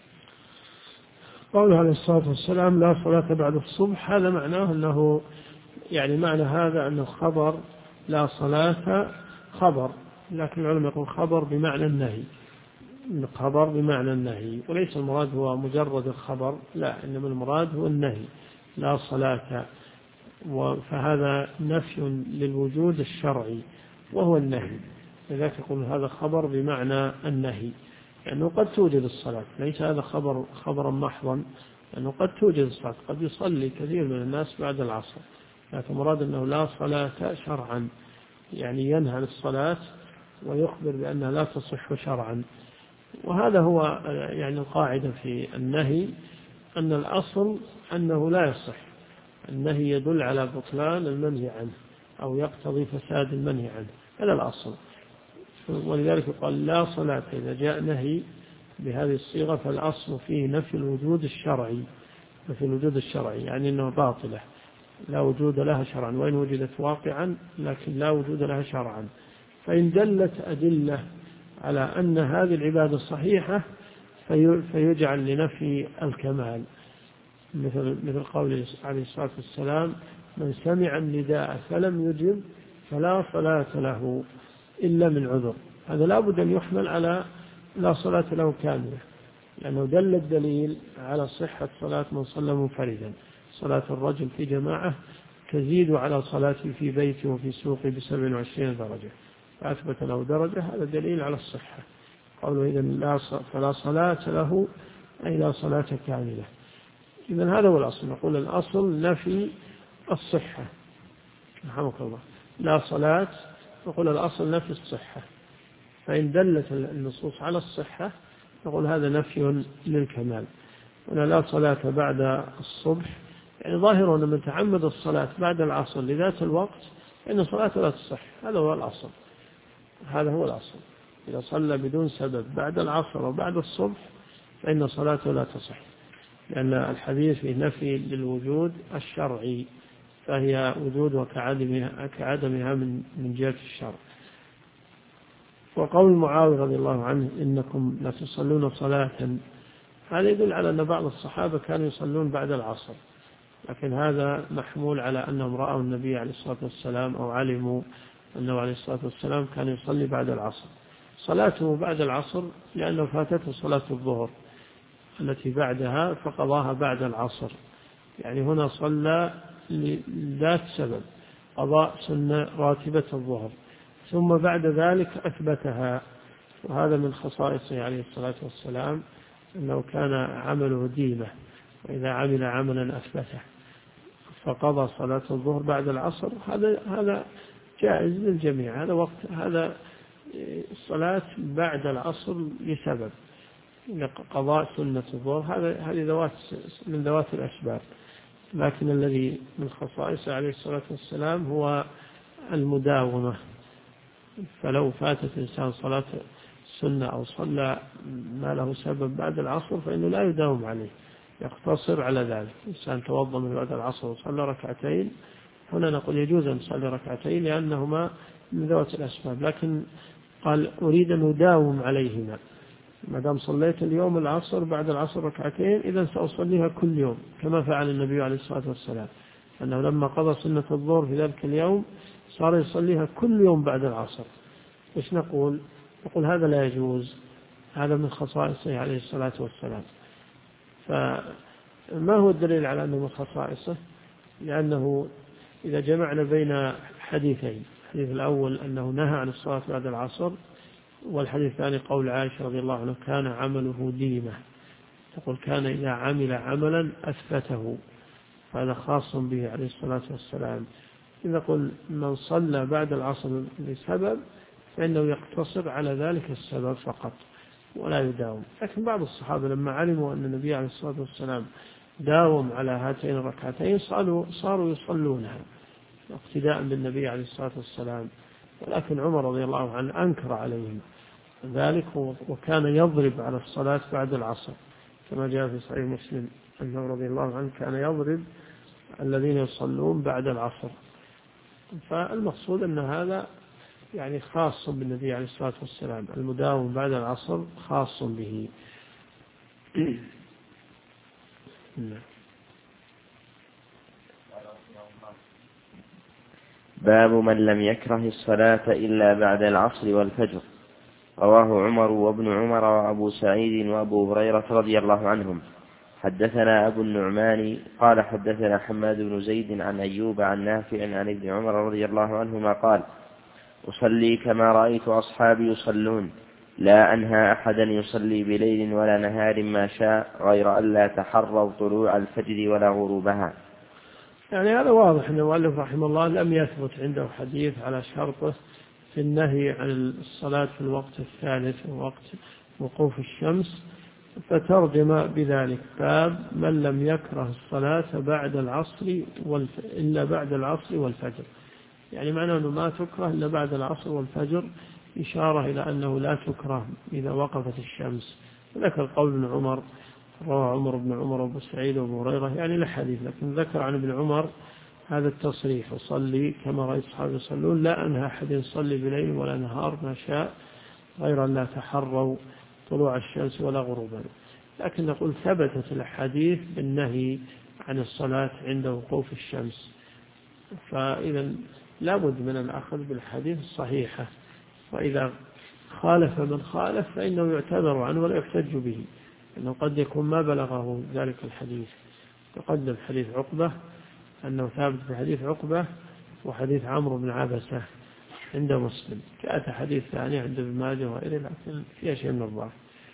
Speaker 2: قوله عليه الصلاة والسلام لا صلاة بعد الصبح، هذا معناه أنه يعني معنى هذا أنه خبر لا صلاة خبر، لكن العلماء يقول خبر بمعنى النهي، خبر بمعنى النهي، وليس المراد هو مجرد الخبر، لا، إنما المراد هو النهي لا صلاة، فهذا نفي للوجود الشرعي وهو النهي، لذلك يقول هذا خبر بمعنى النهي، لأنه قد توجد الصلاة، ليس هذا خبرا محضا، لأنه قد توجد الصلاة، قد يصلي كثير من الناس بعد العصر، لكن مراد أنه لا صلاة شرعا، يعني ينهى عن الصلاة ويخبر بأنها لا تصح شرعا. وهذا هو يعني القاعدة في النهي، أن الأصل أنه لا يصح، النهي يدل على بطلان المنهي عنه أو يقتضي فساد المنهي عنه، هذا الأصل. ولذلك يقال لا صلاة، إذا جاء نهي بهذه الصيغة فالأصل فيه نفي الوجود الشرعي، نفي الوجود الشرعي يعني أنه باطلة لا وجود لها شرعا، وإن وجدت واقعا لكن لا وجود لها شرعا. فإن دلت أدلة على أن هذه العبادة صحيحة فيجعل لنفي الكمال، مثل قول عليه الصلاة والسلام: من سمع النداء فلم يجب فلا صلاة له إلا من عذر. هذا لا بد أن يحمل على لا صلاة له كاملة، لأنه دل الدليل على صحة صلاة من صلى منفردا. صلاة الرجل في جماعة تزيد على صلاته في بيته وفي سوقه ب27 درجة، فأثبت له درجة، هذا دليل على الصحة. قالوا إذن فلا صلاة له أي لا صلاة كاملة. إذن هذا هو الأصل، نقول الأصل نفي الصحة، رحمك الله، لا صلاة، نقول الأصل نفي الصحة. فإن دلت النصوص على الصحة نقول هذا نفي للكمال. وأن لا صلاة بعد الصبح، يعني ظاهر أن من تعمد الصلاة بعد العصر لذات الوقت فإن صلاته لا تصح، هذا هو الأصل. هذا هو الأصل، إذا صلى بدون سبب بعد العصر وبعد الصبح فإن صلاته لا تصح، لأن الحديث في نفي للوجود الشرعي، فهي وجود كعدمها من جهة الشرع. وقول معاوية رضي الله عنه إنكم لا تصلون صلاة، هذا يدل على أن بعض الصحابة كانوا يصلون بعد العصر، لكن هذا محمول على أنهم رأوا النبي عليه الصلاة والسلام أو علموا أنه عليه الصلاة والسلام كان يصلي بعد العصر. صلاته بعد العصر لأنه فاتته صلاة الظهر التي بعدها فقضاها بعد العصر، يعني هنا صلى لذات سبب، قضاء سنة راتبة الظهر، ثم بعد ذلك أثبتها. وهذا من خصائصه عليه الصلاة والسلام أنه كان عمله ديمة، وإذا عمل عملا أثبته، فقضى صلاة الظهر بعد العصر، هذا جائز للجميع. هذا وقت، هذا الصلاة بعد العصر لسبب قضاء سنة الظهر، هذه من ذوات الأسباب. لكن الذي من خصائصه عليه الصلاة والسلام هو المداومة، فلو فاتت إنسان صلاة سنة أو صلى ما له سبب بعد العصر فإنه لا يداوم عليه، يقتصر على ذلك. إنسان توضأ من بعد العصر وصلى ركعتين، هنا نقول يجوز أن يصلي ركعتين لأنهما من ذوات الأسباب، لكن قال أريد أن أداوم عليهما، ما دام صليت اليوم العصر بعد العصر ركعتين إذا سأصليها كل يوم، كما فعل النبي عليه الصلاة والسلام، أنه لما قضى سنة الظهر في ذلك اليوم صار يصليها كل يوم بعد العصر. إيش نقول هذا لا يجوز، هذا من خصائصه عليه الصلاة والسلام. فما هو الدليل على أنه من خصائصه؟ لأنه إذا جمعنا بين حديثين، الحديث الأول أنه نهى عن الصلاة بعد العصر، والحديث الثاني قول عائشة رضي الله عنها كان عمله ديمة، تقول كان إذا عمل عملا أثبته، هذا خاص به عليه الصلاة والسلام. إذا قل من صلى بعد العصر لسبب فإنه يقتصر على ذلك السبب فقط ولا يداوم. لكن بعض الصحابة لما علموا أن النبي عليه الصلاة والسلام داوم على هاتين الركعتين صاروا يصلونها اقتداء بالنبي عليه الصلاة والسلام. ولكن عمر رضي الله عنه أنكر عليهم ذلك، وكان يضرب على الصلاة بعد العصر، كما جاء في صحيح مسلم أنه رضي الله عنه كان يضرب الذين يصلون بعد العصر. فالمقصود أن هذا يعني خاص بالنبي عليه الصلاة والسلام، المداوم بعد العصر خاص به.
Speaker 1: باب من لم يكره الصلاة إلا بعد العصر والفجر. رواه عمر وابن عمر وأبو سعيد وأبو هريرة رضي الله عنهم. حدثنا أبو النعمان قال حدثنا حماد بن زيد عن أيوب عن نافع عن ابن عمر رضي الله عنهما قال أصلي كما رأيت أصحابي يصلون، لا أنهى أحدا يصلي بليل ولا نهار ما شاء غير أن لا تحروا طلوع الفجر ولا غروبها.
Speaker 2: يعني هذا واضح أن المؤلف رحمه الله لم يثبت عنده حديث على شرطه في النهي عن الصلاة في الوقت الثالث ووقت وقوف الشمس، فترجم بذلك باب من لم يكره الصلاة بعد العصر إلا بعد العصر والفجر، يعني معناه أنه ما تكره إلا بعد العصر والفجر، إشارة إلى أنه لا تكره إذا وقفت الشمس. ذكر قول ابن عمر، رواه عمر بن عمر وابو سعيد وابو هريرة، يعني الحديث، لكن ذكر عن ابن عمر هذا التصريح وصلي كما رأيت أصحابي يصلون، لا أنهى أحد يصلي بليل ولا نهار ما شاء غير أن لا تحروا طلوع الشمس ولا غروبا. لكن نقول ثبتت الحديث بالنهي عن الصلاة عند وقوف الشمس، فإذا لابد من الأخذ بالحديث الصحيحة، وإذا خالف من خالف فإنه يعتذر عنه ولا يحتج به، أنه قد يكون ما بلغه ذلك الحديث. تقدم حديث عقبة أنه ثابت في حديث عقبة وحديث عمرو بن عبسة عند مسلم، جاءت حديث ثاني عند ابن ماجه وغيره لكن فيها شيء من الضعف.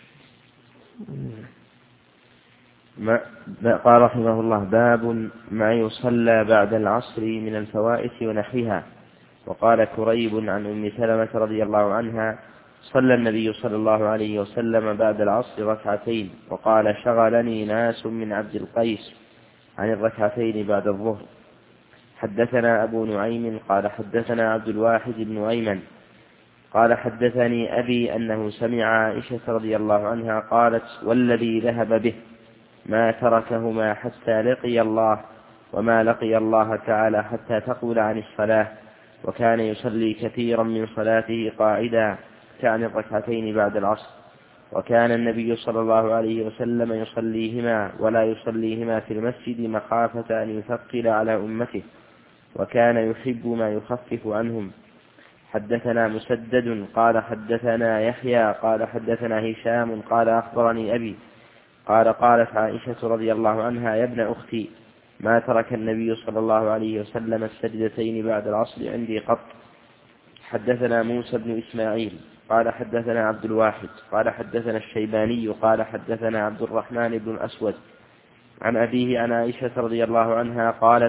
Speaker 1: قال رحمه الله: باب ما يصلى بعد العصر من الفوائت ونحوها. وقال كريب عن أم سلمة رضي الله عنها: صلى النبي صلى الله عليه وسلم بعد العصر ركعتين، وقال: شغلني ناس من عبد القيس عن الركعتين بعد الظهر. حدثنا أبو نعيم قال حدثنا عبد الواحد بن أيمن قال حدثني أبي أنه سمع عائشة رضي الله عنها قالت: والذي ذهب به ما تركهما حتى لقي الله، وما لقي الله تعالى حتى تقول عن الصلاة، وكان يصلي كثيرا من صلاته قاعدا، تعني الركعتين بعد العصر، وكان النبي صلى الله عليه وسلم يصليهما ولا يصليهما في المسجد مخافة أن يثقل على أمته، وكان يحب ما يخفف عنهم. حدثنا مسدد قال حدثنا يحيى قال حدثنا هشام قال أخبرني أبي قال: قالت عائشة رضي الله عنها: يا ابن أختي، ما ترك النبي صلى الله عليه وسلم السجدتين بعد العصر عندي قط. حدثنا موسى بن إسماعيل قال حدثنا عبد الواحد قال حدثنا الشيباني قال حدثنا عبد الرحمن بن الأسود عن أبيه عن عائشة رضي الله عنها قالت: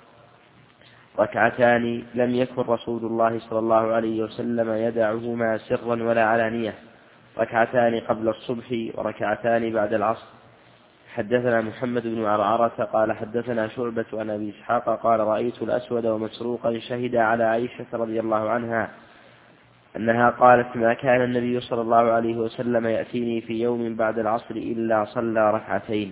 Speaker 1: ركعتان لم يكن رسول الله صلى الله عليه وسلم يدعهما سرا ولا علانية، ركعتان قبل الصبح وركعتان بعد العصر. حدثنا محمد بن عرعرة قال حدثنا شعبة عن أبي إسحاق قال: رأيت الأسود ومسروقا شهد على عائشة رضي الله عنها أنها قالت: ما كان النبي صلى الله عليه وسلم يأتيني في يوم بعد العصر إلا صلى ركعتين.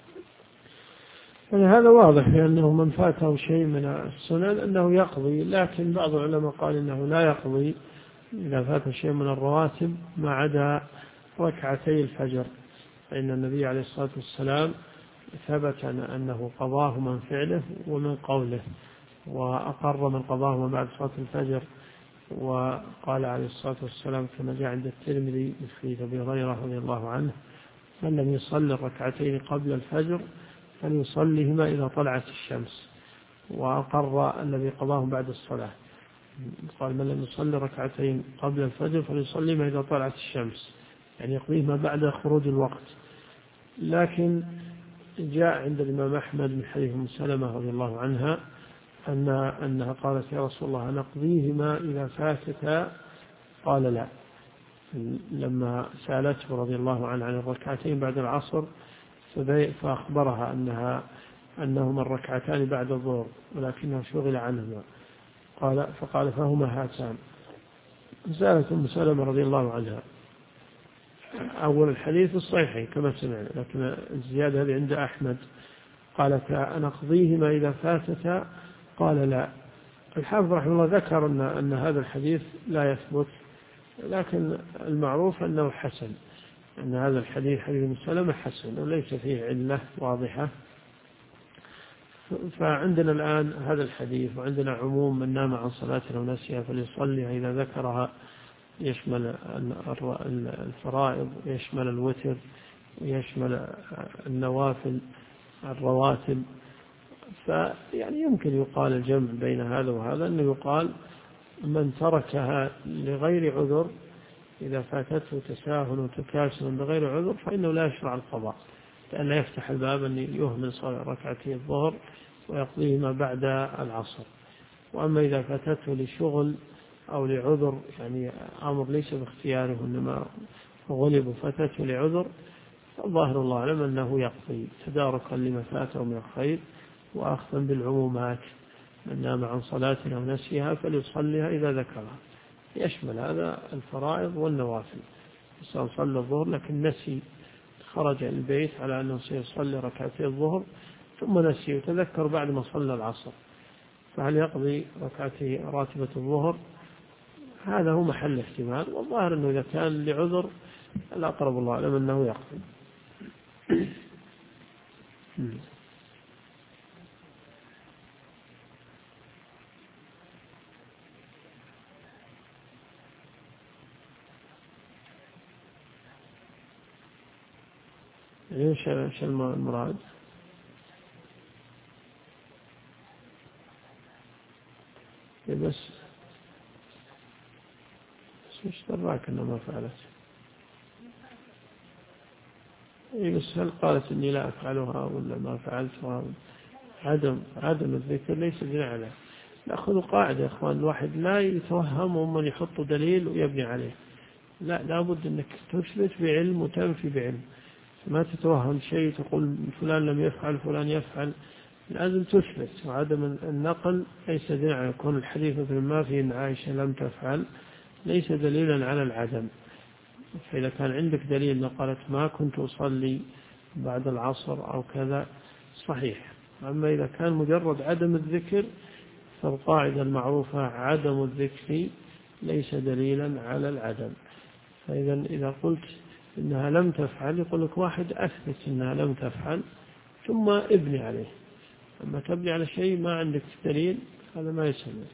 Speaker 2: يعني هذا واضح لأنه من فاته شيء من السنن أنه يقضي، لكن بعض العلماء قال إنه لا يقضي إذا فات شيء من الرواتب ما عدا ركعتي الفجر، فإن النبي عليه الصلاة والسلام ثبت أنه قضاه من فعله ومن قوله، وأقر من قضاه من بعد صلاة الفجر، وقال عليه الصلاة والسلام كما جاء عند الترمذي من حديث أبي هريرة رضي الله عنه: من لم يصلي الركعتين قبل الفجر فليصليهما إذا طلعت الشمس، وأقر الذي قضاه بعد الصلاة، قال: من لم يصلي ركعتين قبل الفجر فليصليهما إذا طلعت الشمس، يعني يقضيهما بعد خروج الوقت. لكن جاء عند الإمام أحمد من حديث أم سلمة رضي الله عنها أنها قالت: يا رسول الله نقضيهما إذا فاتتا؟ قال: لا. لما سألته رضي الله عنه عن الركعتين بعد العصر فأخبرها أنهما الركعتان بعد الظهر ولكنه شغل عنهما، فقال: فهما هاتان. سألت أم سلمة رضي الله عنها أول الحديث الصحيح كما سمعنا، لكن الزيادة هذه عند أحمد قالت: أنقضيهما إذا فاتتا؟ قال: لا. الحافظ رحمه الله ذكر أن هذا الحديث لا يثبت، لكن المعروف أنه حسن، أن هذا الحديث حديث أم سلمة حسن وليس فيه علة واضحة. فعندنا الآن هذا الحديث، وعندنا عموم من نام عن صلاة أو نسيها فليصليها إذا ذكرها، يشمل الفرائض، يشمل الوتر، يشمل النوافل الرواتب. فيعني يمكن يقال الجمع بين هذا وهذا، أنه يقال من تركها لغير عذر إذا فاتته تساهل وتكاسل بغير عذر فإنه لا يشرع القضاء، لأن لا يفتح الباب أن يهمل ركعتي الظهر ويقضيهما بعد العصر. وأما إذا فاتته لشغل أو لعذر، يعني أمر ليس باختياره إنما غلب وفاتته لعذر، فالظاهر الله أعلم أنه يقضي تداركا لما فاته من الخير وأخذا بالعمومات: من نام عن صلاة أو نسيها فليصليها إذا ذكرها، يشمل هذا الفرائض والنوافل. صلى الظهر لكن نسي، خرج البيت على أنه سيصلي ركعتي الظهر ثم نسي وتذكر بعد ما صلى العصر، فهل يقضي ركعتي راتبة الظهر؟ هذا هو محل احتمال، والظاهر أنه إذا كان لعذر الأقرب الله أعلم أنه يقضي. يعني إيش المراد؟ بس إيش دراك أنه ما فعلت؟ بس هل قالت إني لا أفعلها ولا ما فعلتها؟ عدم الذكر ليس دليل عليه. نأخذ قاعدة يا إخوان، الواحد لا يتوهم ومن يحط دليل ويبني عليه، لا، لابد أنك تثبت بعلم وتنفي بعلم. ما تتوهم شيء تقول فلان لم يفعل فلان يفعل، لازم تثبت. وعدم النقل ليس دليل على كون الحديث مثل ما فيه إن عائشة لم تفعل ليس دليلا على العدم. فإذا كان عندك دليل قالت ما كنت أصلي بعد العصر أو كذا صحيح. أما إذا كان مجرد عدم الذكر فالقاعدة المعروفة عدم الذكر ليس دليلا على العدم. فإذا إذا قلت إنها لم تفعل يقول لك واحد أثبت إنها لم تفعل ثم ابني عليه. أما تبني على شيء ما عندك دليل هذا ما يسمى.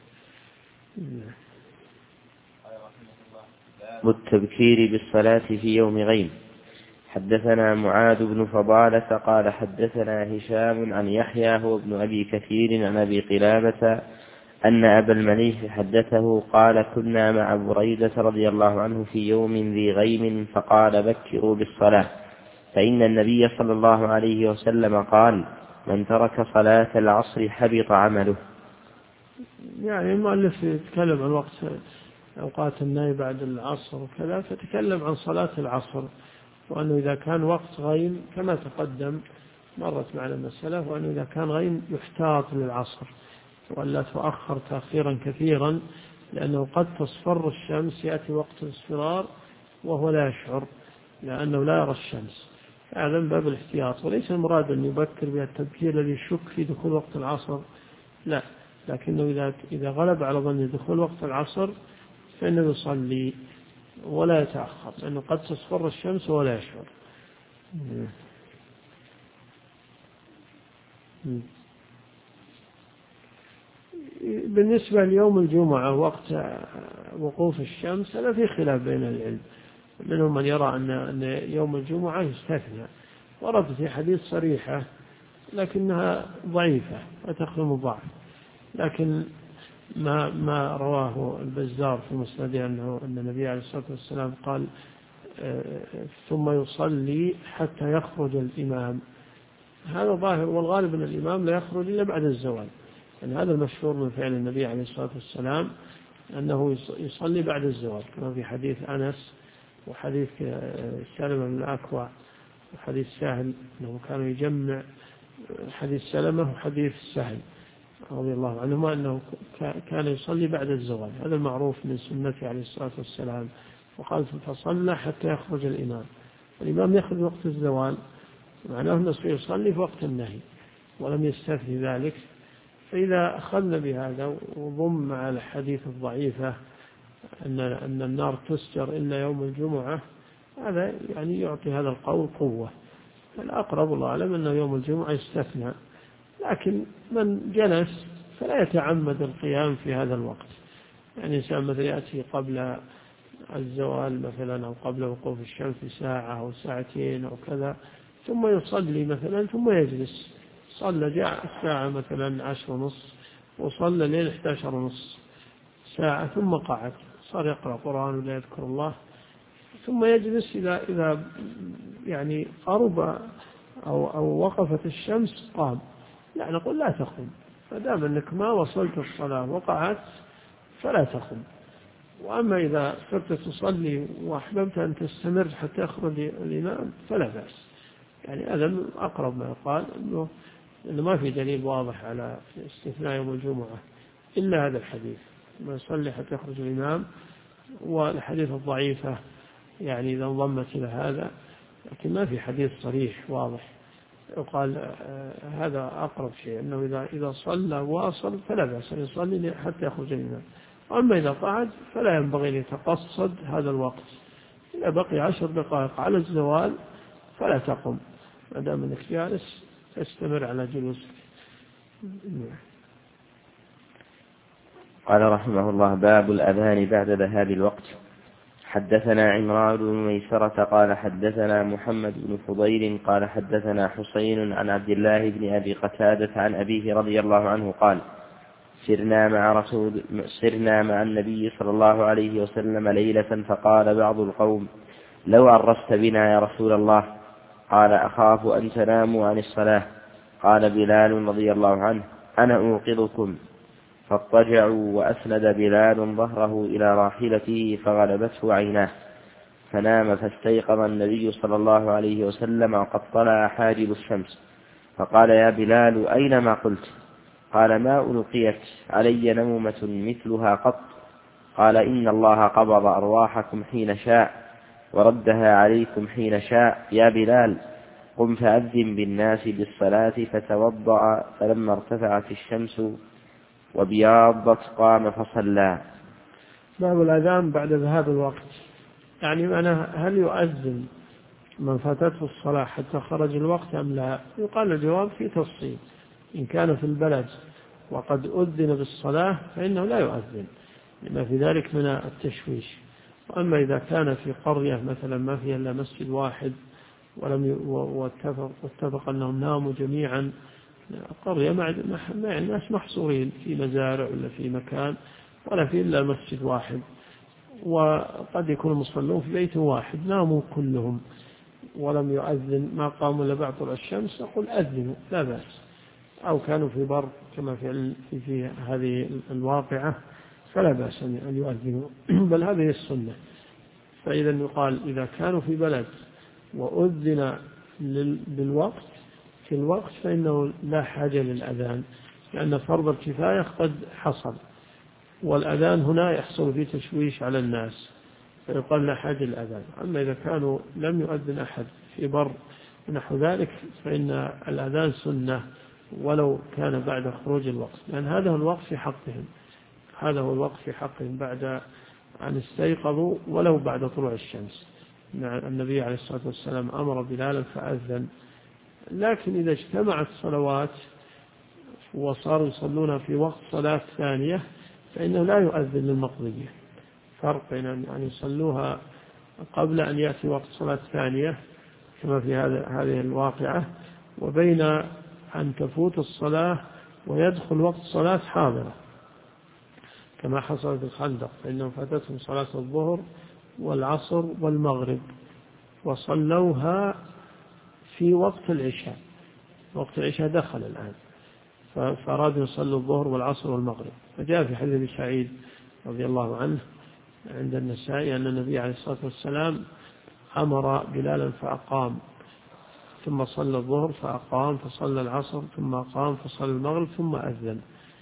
Speaker 1: بالتبكير بالصلاة في يوم غيم. حدثنا معاذ بن فضالة قال حدثنا هشام عن يحيى هو ابن أبي كثير عن أبي قلابة أن أبا المليح حدثه قال كنا مع بريدة رضي الله عنه في يوم ذي غيم فقال بكروا بالصلاة فإن النبي صلى الله عليه وسلم قال من ترك صلاة العصر حبط عمله.
Speaker 2: يعني المؤلف يتكلم عن وقت أوقات النهي بعد العصر وكذا، فتكلم عن صلاة العصر وأنه إذا كان وقت غيم كما تقدم مرت معنا المسألة، وأنه إذا كان غيم يحتاط للعصر ولا تؤخر تأخيرا كثيرا، لأنه قد تصفر الشمس يأتي وقت الاصفرار وهو لا يشعر لأنه لا يرى الشمس. هذا من باب الاحتياط، وليس المراد أن يبكر بها التبكير الذي يشك في دخول وقت العصر، لا، لكنه إذا غلب على ظن دخول وقت العصر فإنه يصلي ولا يتأخر لأنه قد تصفر الشمس ولا يشعر. بالنسبة ليوم الجمعة وقت وقوف الشمس هذا في خلاف بين العلم، منهم من يرى أن يوم الجمعة يستثنى، ورد في حديث صريحة لكنها ضعيفة وتخدم الضعف، لكن ما رواه البزار في مسنده أن النبي عليه الصلاة والسلام قال ثم يصلي حتى يخرج الإمام، هذا ظاهر، والغالب أن الإمام لا يخرج إلا بعد الزوال، يعني هذا المشهور من فعل النبي عليه الصلاة والسلام أنه يصلي بعد الزوال، كما في حديث أنس وحديث سلمة بن الأكوع وحديث سهل أنه كانوا يجمع حديث سلمة وحديث سهل رضي الله عنهما أنه كان يصلي بعد الزوال، هذا المعروف من سنته عليه الصلاة والسلام. وقال فصلى حتى يخرج الإمام، الإمام يخرج وقت الزوال معناه أنه يصلي في وقت النهي ولم يستثني ذلك. فإذا أخذنا بهذا وضم على الحديث الضعيفة أن النار تسجر إلا يوم الجمعة، هذا يعني يعطي هذا القول قوة. الأقرب الله أعلم أنه يوم الجمعة يستثنى، لكن من جلس فلا يتعمد القيام في هذا الوقت، يعني إنسان مثلا يأتي قبل الزوال مثلا أو قبل وقوف الشمس بساعة أو ساعتين أو كذا ثم يصلي مثلا ثم يجلس، صلى جاء الساعة مثلا 10:30 وصلى لين 11:30 ساعة ثم قعد صار يقرأ قرآن ولا يذكر الله، ثم يجلس إذا يعني قرب أو وقفت الشمس قام، لا نقول لا تقم، فدام أنك ما وصلت الصلاة وقعت فلا تقم. وأما إذا صرت تصلي وأحببت أن تستمر حتى يخرج الإمام فلا بأس، يعني هذا أقرب ما يقال أنه ما في دليل واضح على استثناء يوم الجمعة إلا هذا الحديث ما يصلي حتى يخرج الإمام، والحديث الضعيفة يعني إذا انضمت إلى هذا، لكن ما في حديث صريح واضح يقال هذا أقرب شيء أنه إذا صلى واصل فلا بأس أن يصلي حتى يخرج الإمام. أما إذا قعد فلا ينبغي أن يتقصد هذا الوقت، إذا بقي 10 دقائق على الزوال فلا تقم، ما دام أنك جالس تستمر على جلوسك.
Speaker 1: قال رحمه الله باب الأذان بعد ذهاب الوقت. حدثنا عمران بن ميسرة قال حدثنا محمد بن فضيل قال حدثنا حسين عن عبد الله بن أبي قتادة عن أبيه رضي الله عنه قال سرنا مع النبي صلى الله عليه وسلم ليلة فقال بعض القوم لو عرست بنا يا رسول الله. قال أخاف أن تناموا عن الصلاة. قال بلال رضي الله عنه أنا أوقظكم. فاضطجعوا وأسند بلال ظهره إلى راحلته فغلبته عيناه فنام فاستيقظ النبي صلى الله عليه وسلم وقد طلع حاجب الشمس فقال يا بلال أين ما قلت؟ قال ما ألقيت علي نومة مثلها قط. قال إن الله قبض أرواحكم حين شاء وردها عليكم حين شاء. يا بلال قم فأذن بالناس بالصلاة. فتوضأ فلما ارتفعت الشمس وبياضت قام فصلى.
Speaker 2: باب الأذان بعد ذهاب الوقت، يعني هل يؤذن من فاتته الصلاة حتى خرج الوقت أم لا؟ يقال الجواب في تفصيل. إن كان في البلد وقد أذن بالصلاة فإنه لا يؤذن لما في ذلك من التشويش. وأما إذا كان في قرية مثلا ما فيها إلا مسجد واحد واتفق أنهم ناموا جميعا، قرية مع الناس محصورين في مزارع ولا في مكان ولا في إلا مسجد واحد، وقد يكون المصلون في بيت واحد ناموا كلهم ولم يؤذن ما قاموا إلا بعد طلوع الشمس، نقول أذنوا لا بأس. أو كانوا في بر كما في هذه الواقعة فلا بأس أن يؤذنوا بل هذه السنة. فإذا يقال إذا كانوا في بلد وأذن بالوقت في الوقت فإنه لا حاجة للأذان، لأن فرض الكفاية قد حصل، والأذان هنا يحصل فيه تشويش على الناس فيقال لا حاجة للأذان. أما إذا كانوا لم يؤذن أحد في بر ونحو ذلك فإن الأذان سنة ولو كان بعد خروج الوقت، لأن هذا هو الوقت في حقهم، هذا هو الوقت في حقهم بعد أن استيقظوا ولو بعد طلوع الشمس. النبي عليه الصلاة والسلام أمر بلالا فأذن. لكن إذا اجتمعت صلوات وصاروا يصلون في وقت صلاة ثانية فإنه لا يؤذن للمقضية. فرق بين أن يصلوها قبل أن يأتي وقت صلاة ثانية كما في هذه الواقعة، وبين أن تفوت الصلاة ويدخل وقت صلاة حاضرة كما حصل في الخندق، فإنهم فاتتهم صلاة الظهر والعصر والمغرب وصلوها في وقت العشاء. وقت العشاء دخل الآن فأرادوا يصلوا الظهر والعصر والمغرب. فجاء في حديث سعيد رضي الله عنه عند النسائي أن النبي عليه الصلاة والسلام أمر بلالا فأقام، ثم صلى الظهر فأقام، فصلى العصر ثم أقام، فصلى المغرب ثم أذن،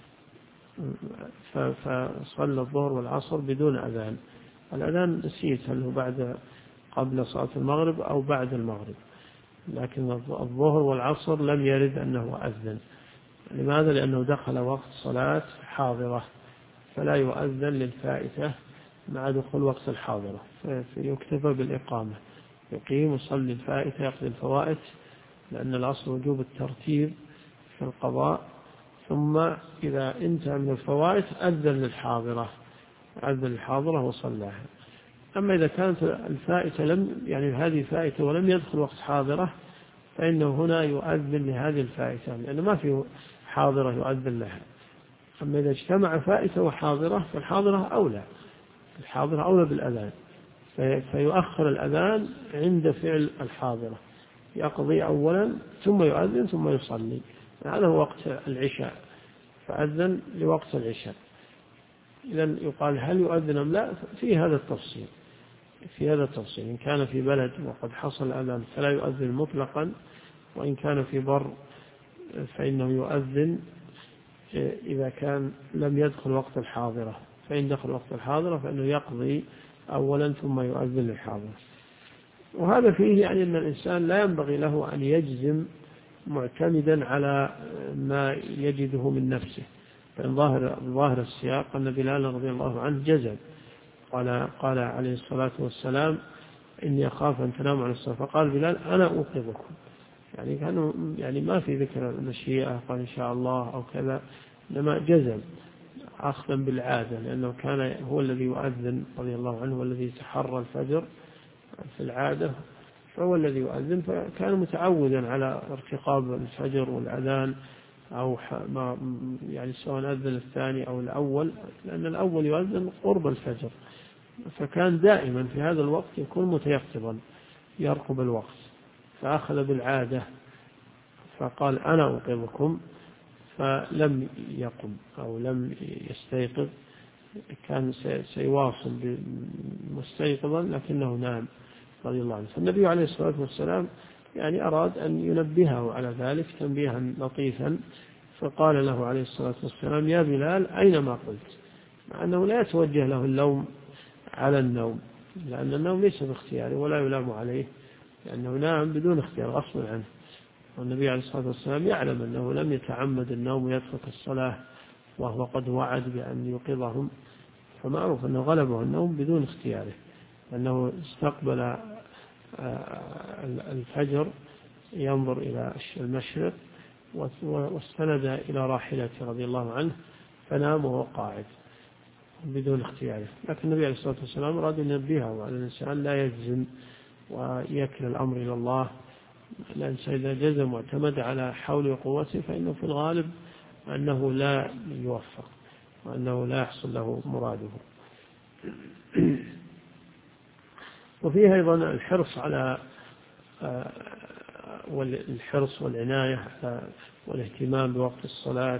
Speaker 2: فصلى الظهر والعصر بدون أذان. الأذان نسيت هل هو قبل صلاة المغرب أو بعد المغرب، لكن الظهر والعصر لم يرد أنه أذن. لماذا؟ لأنه دخل وقت صلاة حاضرة فلا يؤذن للفائتة مع دخول وقت الحاضرة، فيكتفى بالإقامة، يقيم ويصلي الفائتة يقضي الفوائت، لأن الأصل وجوب الترتيب في القضاء، ثم إذا انتهى من الفوائت أذن للحاضرة وصلاها. أما إذا كانت الفائتة هذه فائتة ولم يدخل وقت حاضرة فإنه هنا يؤذن لهذه الفائتة، لأنه ما في حاضرة يؤذن لها. أما إذا اجتمع فائتة وحاضرة فالحاضرة أولى، الحاضرة أولى بالأذان، فيؤخر الأذان عند فعل الحاضرة، يقضي أولا ثم يؤذن ثم يصلي. هذا هو وقت العشاء، فأذن لوقت العشاء. إذن يقال هل يؤذن أم لا؟ في هذا التفصيل. إن كان في بلد وقد حصل الأذان فلا يؤذن مطلقا، وإن كان في بر فإنه يؤذن إذا كان لم يدخل وقت الحاضرة، فإن دخل وقت الحاضرة فإنه يقضي أولا ثم يؤذن للحاضرة. وهذا فيه أن الإنسان لا ينبغي له أن يجزم معتمدا على ما يجده من نفسه، فإن ظاهر السياق أن بلال رضي الله عنه جزم، قال عليه الصلاة والسلام إني أخاف أن تناموا عن الصلاة، فقال بلال أنا أوقظكم. كانوا ما في ذكر المشيئة قال إن شاء الله أو كذا، إنما جزم أخذا بالعادة، لأنه كان هو الذي يؤذن رضي الله عنه، والذي يتحرى الفجر في العادة، فهو الذي يؤذن، فكان متعودا على ارتقاب الفجر والأذان، أو يعني سواء أذن الثاني أو الأول، لأن الأول يؤذن قرب الفجر، فكان دائما في هذا الوقت يكون متيقظا يرقب الوقت، فأخذ بالعادة فقال أنا أوقظكم، فلم يقم أو لم يستيقظ، كان سيواصل مستيقظا لكنه نام رضي الله عنه. فالنبي عليه الصلاة والسلام يعني أراد أن ينبهه على ذلك تنبيها لطيفا، فقال له عليه الصلاة والسلام يا بلال أينما قلت، مع أنه لا يتوجه له اللوم على النوم، لأن النوم ليس باختياره ولا يلام عليه، لأنه نام بدون اختيار غصب عنه، والنبي عليه الصلاة والسلام يعلم أنه لم يتعمد النوم ويترك الصلاة وهو قد وعد بأن يوقظهم، فمعروف أنه غلبه النوم بدون اختياره، أنه استقبل الفجر ينظر إلى المشرق واستند إلى راحلته رضي الله عنه، فنام وهو قاعد بدون اختياره. لكن النبي عليه الصلاة والسلام أراد أن ينبهه على الإنسان لا يجزم ويكل الأمر إلى الله، الإنسان إذا جزم واعتمد على حول وقوته فإنه في الغالب أنه لا يوفق وأنه لا يحصل له مراده. وفيه أيضا الحرص على والحرص والعناية والاهتمام بوقت الصلاة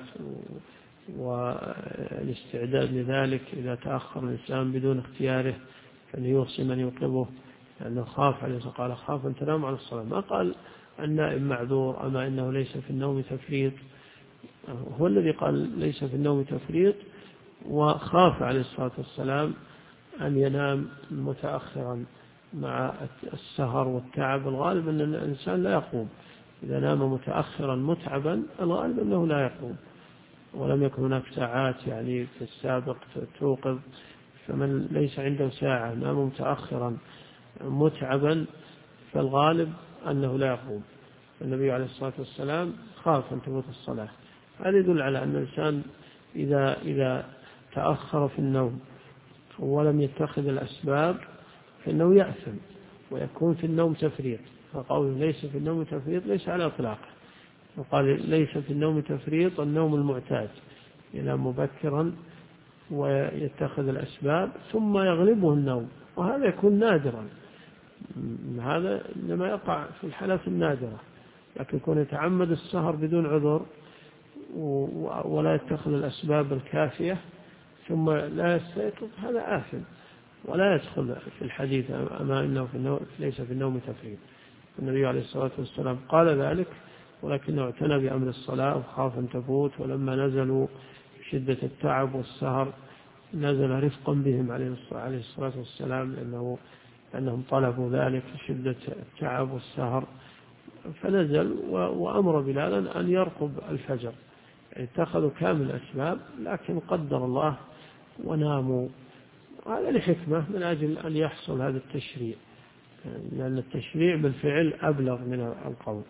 Speaker 2: والاستعداد لذلك إذا تأخر الإنسان بدون اختياره، فأن يوصي من يوقظه، لأنه خاف عليه قال خاف أن تنام على الصلاة، ما قال النائم معذور، أما إنه ليس في النوم تفريط، هو الذي قال ليس في النوم تفريط، وخاف عليه الصلاة والسلام أن ينام متأخرا مع السهر والتعب، الغالب أن الإنسان لا يقوم، إذا نام متأخرا متعبا الغالب أنه لا يقوم، ولم يكن هناك ساعات يعني في السابق توقظ، فمن ليس عنده ساعة نام متأخرا متعبا فالغالب أنه لا يقوم. النبي عليه الصلاة والسلام خاف أن تفوت الصلاة. هذا يدل على أن الإنسان إذا تأخر في النوم ولم يتخذ الأسباب فإنه يأثم ويكون في النوم تفريط، فقوله ليس في النوم تفريط ليس على إطلاقه، وقال ليس في النوم تفريط النوم المعتاد، ينام مبكرا ويتخذ الأسباب ثم يغلبه النوم، وهذا يكون نادرا، هذا إنما يقع في الحالات النادرة، لكن يكون يتعمد السهر بدون عذر ولا يتخذ الأسباب الكافية ثم لا يستيقظ، هذا آثم ولا يدخل في الحديث أما إنه ليس في النوم تفريط. النبي عليه الصلاة والسلام قال ذلك، ولكنه اعتنى بأمر الصلاة وخاف أن تفوت، ولما نزلوا شدة التعب والسهر نزل رفقا بهم عليه الصلاة والسلام، لأنهم طلبوا ذلك شدة التعب والسهر، فنزل وأمر بلالا أن يرقب الفجر، اتخذوا كامل الأسباب لكن قدر الله وناموا، هذا لحكمة من أجل أن يحصل هذا التشريع، لأن التشريع بالفعل أبلغ من القول.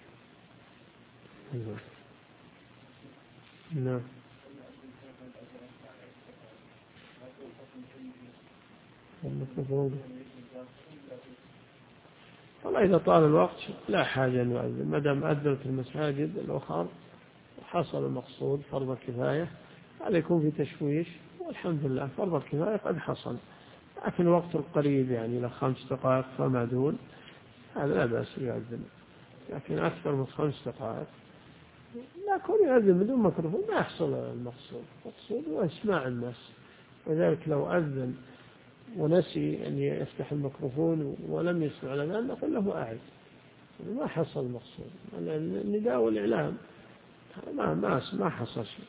Speaker 2: نعم. والله إذا طال الوقت لا حاجة أن يؤذن، ما دام أذن في المساجد الأخرى حصل المقصود فرض الكفاية، هذا يكون في تشويش، والحمد لله فرض الكفاية قد حصل، لكن الوقت القريب يعني إلى 5 دقائق فما دون هذا لا بأس يؤذن، لكن أكثر من 5 دقائق لا كون يؤذن بدون ميكروفون ما يحصل المقصود هو إسماع الناس، وذلك لو أذن ونسي أن يفتح الميكروفون ولم يسمع الأذان نقول له أعد، ما حصل المقصود، النداء والإعلام ما حصل شيء.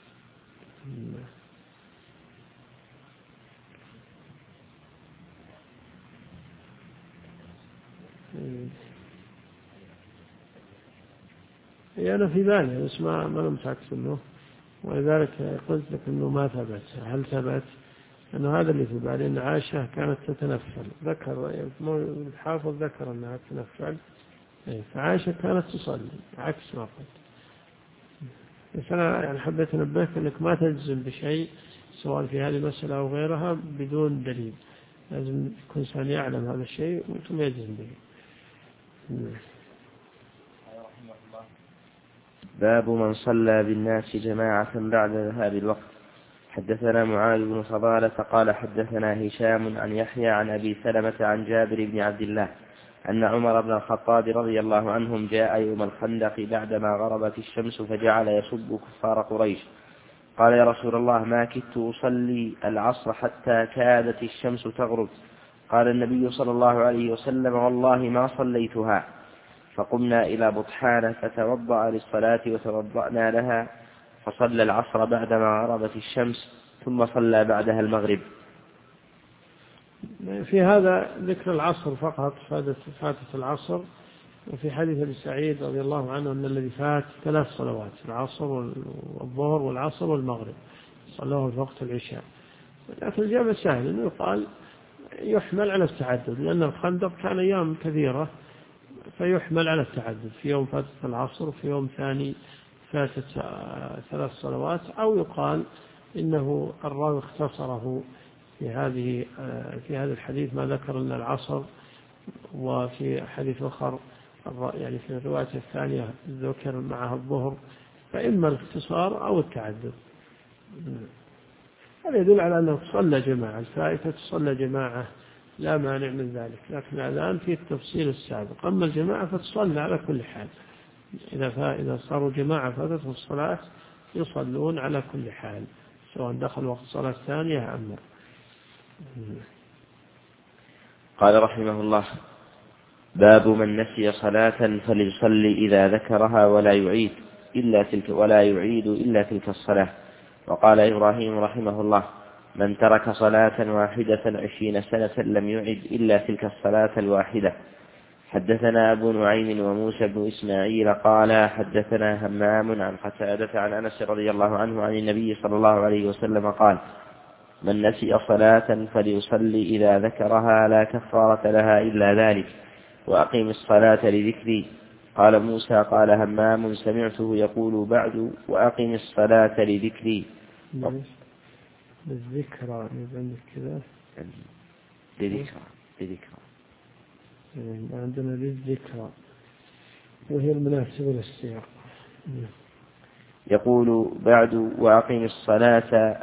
Speaker 2: أنا في بالي بس ما لم تأكد منه، ولذلك قلت لك أنه ما ثبت. هل ثبت؟ أنه هذا اللي في بالي، أن عائشة كانت تتنفل، ذكر الحافظ ذكر أنها تتنفل، فعائشة كانت تصلي عكس ما قلت. بس أنا يعني حبيت أنبهك أنك ما تجزم بشيء سواء في هذه المسألة أو غيرها بدون دليل. لازم يكون إنسان يعلم هذا الشيء ثم يجزم به.
Speaker 1: باب من صلى بالناس جماعة بعد ذهاب الوقت. حدثنا معاذ بن فضالة قال حدثنا هشام عن يحيى عن أبي سلمة عن جابر بن عبد الله أن عمر بن الخطاب رضي الله عنهم جاء يوم الخندق بعدما غربت الشمس فجعل يسب كفار قريش. قال يا رسول الله ما كدت أصلي العصر حتى كادت الشمس تغرب. قال النبي صلى الله عليه وسلم والله ما صليتها. فقمنا إلى بطحان فتوضأ للصلاة وتوضأنا لها فصلى العصر بعدما غربت الشمس ثم صلى بعدها المغرب.
Speaker 2: في هذا ذكر العصر فقط، فاتت العصر. وفي حديث ابي سعيد رضي الله عنه أن الذي فات 3 صلوات، العصر والظهر والعصر والمغرب، صلوه في وقت العشاء. لكن الجامع سهل أنه يقال يحمل على التعدد، لأن الخندق كان أيام كثيرة فيحمل على التعدد، في يوم فاتت العصر وفي يوم ثاني فاتت 3 صلوات، أو يقال إنه الراوي اختصره في هذا الحديث ما ذكر أن العصر، وفي حديث آخر يعني في الرواية الثانية ذكر معها الظهر، فإما الاختصار أو التعدد. هذا يدل على أنه تصلى جماعة، الفائتة تصلى جماعة لا مانع من ذلك، لكن الآن في التفصيل السابق. أما الجماعة فتصلى على كل حال، إذا صاروا جماعة فاتتهم الصلاة يصلون على كل حال سواء دخل وقت صلاة ثانية أم لا.
Speaker 1: قال رحمه الله باب من نسي صلاة فليصلي إذا ذكرها ولا يعيد إلا تلك الصلاة. وقال إبراهيم رحمه الله من ترك صلاة واحدة 20 سنة لم يعد إلا تلك الصلاة الواحدة. حدثنا أبو نعيم وموسى بن إسماعيل قال حدثنا همام عن قتادة عن أنس رضي الله عنه عن النبي صلى الله عليه وسلم قال من نسي صلاة فليصلي إذا ذكرها لا كفارة لها إلا ذلك وأقيم الصلاة لذكري. قال موسى قال همام سمعته يقول بعد وأقيم الصلاة لذكري.
Speaker 2: للذكرى عندك كذا
Speaker 1: لذكرى
Speaker 2: عندنا للذكرى وهي المناسبة للسياق.
Speaker 1: يقول بعد وأقيم الصلاة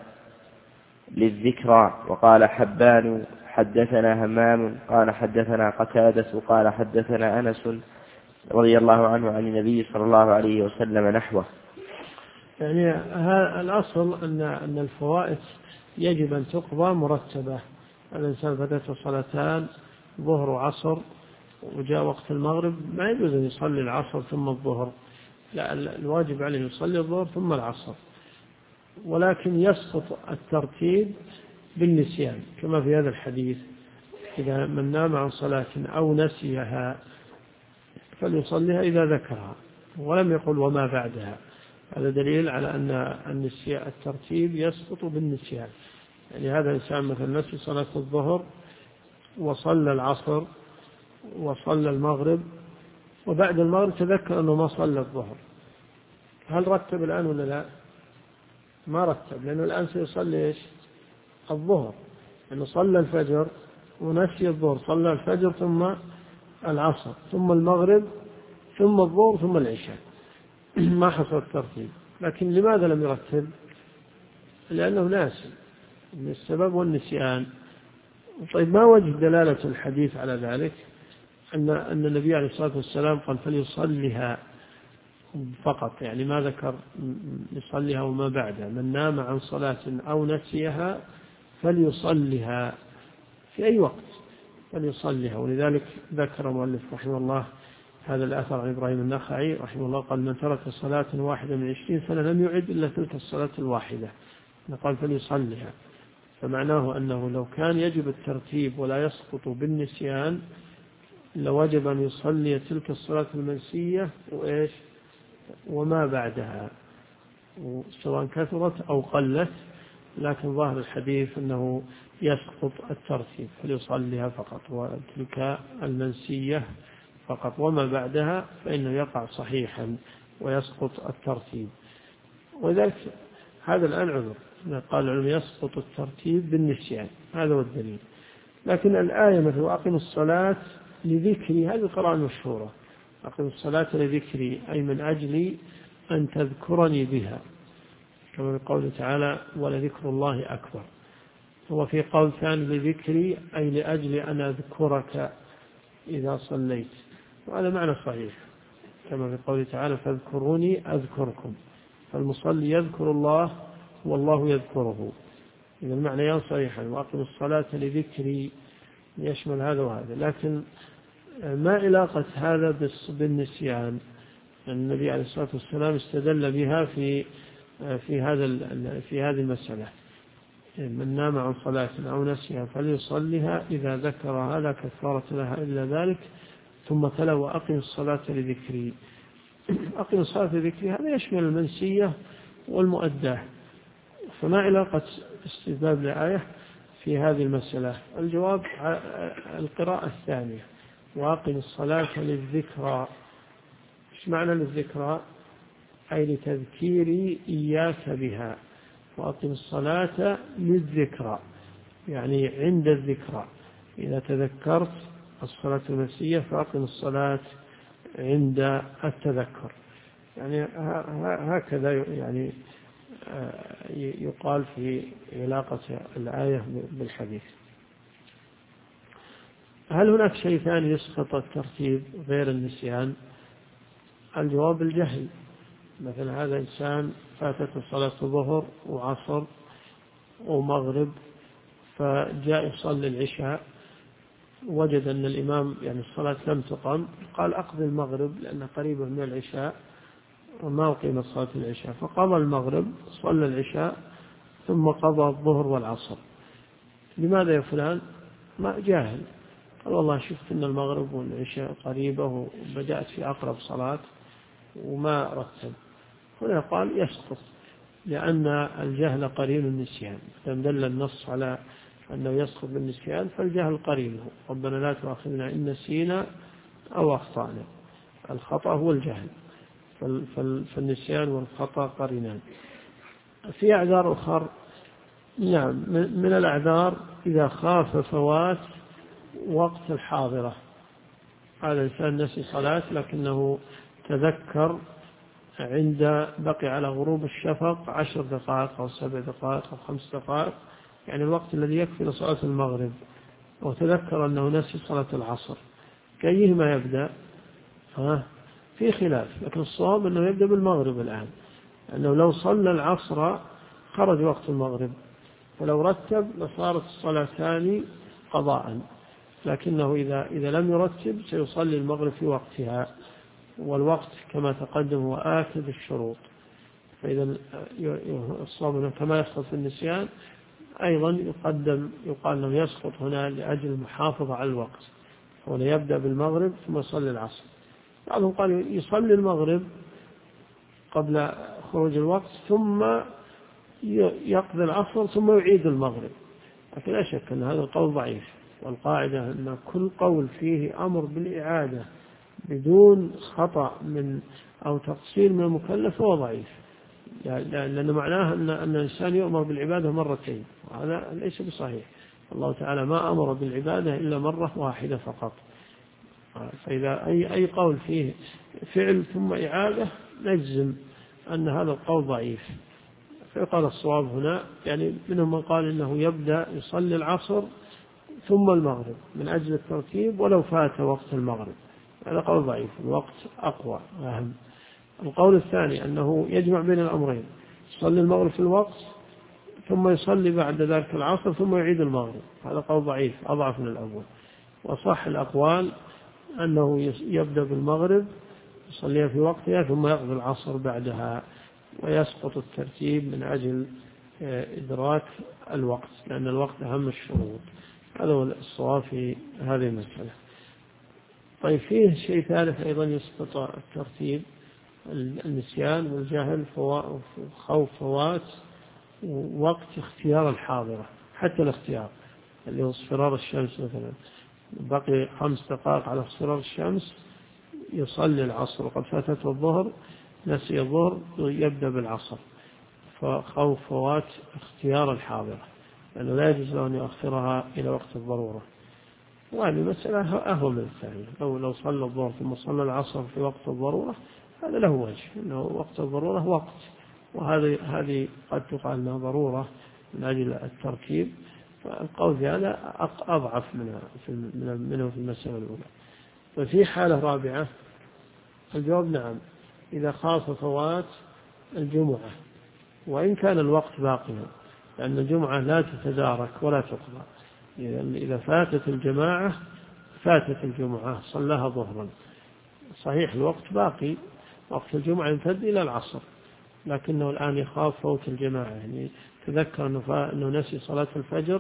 Speaker 1: للذكرى. وقال حبان حدثنا همام قال حدثنا قتادة قال حدثنا أنس رضي الله عنه عن النبي صلى الله عليه وسلم نحوه.
Speaker 2: يعني الأصل أن الفوائد يجب أن تقضى مرتبة. الإنسان فاتته صلاتان ظهر وعصر وجاء وقت المغرب ما يجوز أن يصلي العصر ثم الظهر، لا، الواجب عليه يصلي الظهر ثم العصر، ولكن يسقط الترتيب بالنسيان كما في هذا الحديث إذا من نام عن صلاة أو نسيها فليصليها إذا ذكرها، ولم يقل وما بعدها. هذا دليل على أن الترتيب يسقط بالنسيان. يعني هذا الإنسان مثلا نسي صلاة الظهر وصلى العصر وصلى المغرب وبعد المغرب تذكر أنه ما صلى الظهر، هل رتب الآن ولا لا؟ ما رتب، لأنه الآن سيصلي الظهر، لأنه صلى الفجر ونسي الظهر، صلى الفجر ثم العصر ثم المغرب ثم الظهر ثم العشاء، ما حصل الترتيب. لكن لماذا لم يرتب؟ لأنه ناسي، من السبب والنسيان. طيب ما وجه دلالة الحديث على ذلك؟ أن النبي عليه الصلاة والسلام قال فليصليها فقط، يعني ما ذكر يصليها وما بعدها. من نام عن صلاة أو نسيها فليصليها في أي وقت فليصليها. ولذلك ذكر مؤلف رحمه الله هذا الأثر عن إبراهيم النخعي رحمه الله قال من ترك صلاة واحدة من 20 سنة لم يعد إلا تلك الصلاة الواحدة، قال فليصليها. فمعناه أنه لو كان يجب الترتيب ولا يسقط بالنسيان لوجب أن يصلي تلك الصلاة المنسية وما بعدها سواء كثرت أو قلت، لكن ظاهر الحديث أنه يسقط الترتيب فليصليها فقط، وتلك المنسية فقط، وما بعدها فإنه يقع صحيحا ويسقط الترتيب. وذلك هذا الآن عذر، قال العلماء يسقط الترتيب بالنسيان، هذا هو الدليل. لكن الآية مثل وأقم الصلاة لذكري، هذه القراءة المشهورة، أقم الصلاة لذكري أي من أجل أن تذكرني بها، كما في قوله تعالى ولذكر الله أكبر. هو في قول ثاني لذكري أي لأجل أن أذكرك إذا صليت، وهذا معنى صحيح، كما في قوله تعالى فاذكروني أذكركم، فالمصلي يذكر الله والله يذكره، إذا المعنى صحيحا. وأقم الصلاة لذكري يشمل هذا وهذا. لكن ما علاقة هذا بالنسيان؟ النبي عليه الصلاة والسلام استدل بها في هذه المسألة، من نام عن صلاة أو نسيها فليصلها إذا ذكرها لا كفارة لها إلا ذلك، ثم تلا وأقم الصلاة لذكري. أقم الصلاة لذكري هذا يشمل المنسية والمؤداه، فما علاقة استدلال الآية في هذه المسألة؟ الجواب القراءة الثانية وأقم الصلاة للذكرى. إيش معنى للذكرى؟ أي لتذكيري إياك بها. وأقم الصلاة للذكرى يعني عند الذكرى، إذا تذكرت الصلاة المنسية فأقم الصلاة عند التذكر. يعني هكذا يعني يقال في علاقة الآية بالحديث. هل هناك شيء ثاني يسقط الترتيب غير النسيان؟ الجواب الجهل. مثلا هذا إنسان فاتته صلاة الظهر وعصر ومغرب، فجاء يصلي العشاء، وجد أن الإمام يعني الصلاة لم تقم، قال أقضي المغرب لأنه قريبة من العشاء وما أقيمت صلاة العشاء، فقضى المغرب صلى العشاء ثم قضى الظهر والعصر. لماذا يا فلان؟ ما جاهل، قال والله شفت أن المغرب والعشاء قريبة وبدأت في أقرب صلاة وما رتب. هنا قال يسقط، لأن الجهل قرين النسيان، دل النص على أنه يسقط بالنسيان فالجهل قرينه. ربنا لا تؤاخذنا إن نسينا أو أخطأنا، الخطأ هو الجهل، فالنسيان والخطأ قرينان. في أعذار أخرى، نعم، من الأعذار إذا خاف فوات وقت الحاضرة. هذا الإنسان نسي صلاة لكنه تذكر عند بقي على غروب الشفق 10 دقائق أو 7 دقائق أو 5 دقائق، يعني الوقت الذي يكفي لصلاة المغرب، وتذكر أنه نسي صلاة العصر، كأيهما يبدأ؟ في خلاف، لكن الصواب أنه يبدأ بالمغرب الآن، أنه لو صلى العصر خرج وقت المغرب، فلو رتب لصارت الصلاتان قضاء، لكنه إذا لم يرتب سيصلي المغرب في وقتها، والوقت كما تقدم هو آكد الشروط. فإذا الصواب كما يسقط في النسيان أيضا يقال أنه يسقط هنا لأجل المحافظة على الوقت، هنا يبدأ بالمغرب ثم يصلي العصر. بعضهم قال يصلي المغرب قبل خروج الوقت ثم يقضي العصر ثم يعيد المغرب، لكن لا شك أن هذا القول ضعيف، والقاعدة أن كل قول فيه أمر بالإعادة بدون خطأ أو تقصير من المكلف هو ضعيف، لأن معناه أن الإنسان يؤمر بالعبادة مرتين، وهذا ليس بصحيح. الله تعالى ما أمر بالعبادة إلا مرة واحدة فقط. فإذا أي قول فيه فعل ثم إعادة نجزم أن هذا القول ضعيف. فقال الصواب هنا، يعني منهم من قال إنه يبدأ يصلي العصر ثم المغرب من أجل الترتيب ولو فات وقت المغرب، هذا قول ضعيف، الوقت أقوى أهم. القول الثاني أنه يجمع بين الأمرين، يصلي المغرب في الوقت ثم يصلي بعد ذلك العصر ثم يعيد المغرب، هذا قول ضعيف أضعف من الأول. وصح الأقوال أنه يبدأ بالمغرب يصليها في وقتها ثم يقضي العصر بعدها، ويسقط الترتيب من أجل إدراك الوقت، لأن الوقت أهم الشروط. هذا هو الصواب في هذه المسألة. طيب فيه شيء ثالث أيضا يسقط الترتيب، النسيان والجهل، خوف فوات وقت اختيار الحاضرة، حتى الاختيار اللي هو اصفرار الشمس مثلا، بقي 5 دقائق على اصفرار الشمس يصلي العصر وقد فاتته الظهر، نسي الظهر يبدأ بالعصر، خوف فوات اختيار الحاضرة، لأنه لا يجوز له أن يؤخرها إلى وقت الضرورة. وهذه مسألة أهون من الثانية. لو صلى الظهر ثم صلى العصر في وقت الضرورة هذا له وجه، إنه وقت الضرورة وقت، وهذه قد تقال أنها ضرورة من أجل التركيب، فالقول في هذا أضعف منه في المسألة الأولى. وفي حالة رابعة الجواب نعم، إذا خاف فوات الجمعة وإن كان الوقت باقيا، لأن الجمعة لا تتدارك ولا تقضى. إذا فاتت الجماعة فاتت الجمعة صلاها ظهرا، صحيح الوقت باقي، وقت الجمعة يمتد إلى العصر، لكنه الآن يخاف فوت الجماعة، يعني تذكر أنه نسي صلاة الفجر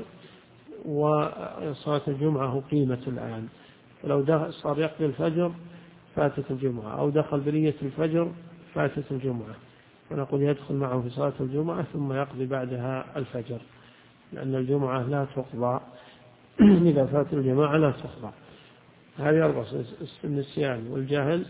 Speaker 2: وصلاة الجمعة أقيمت الآن، فلو صار يقضي الفجر فاتت الجمعة، أو دخل بنية الفجر فاتت الجمعة، فنقول يدخل معه في صلاة الجمعة ثم يقضي بعدها الفجر، لأن الجمعة لا تقضى إذا فات الجماعة لا تقضى. هذه أربع: النسيان والجهل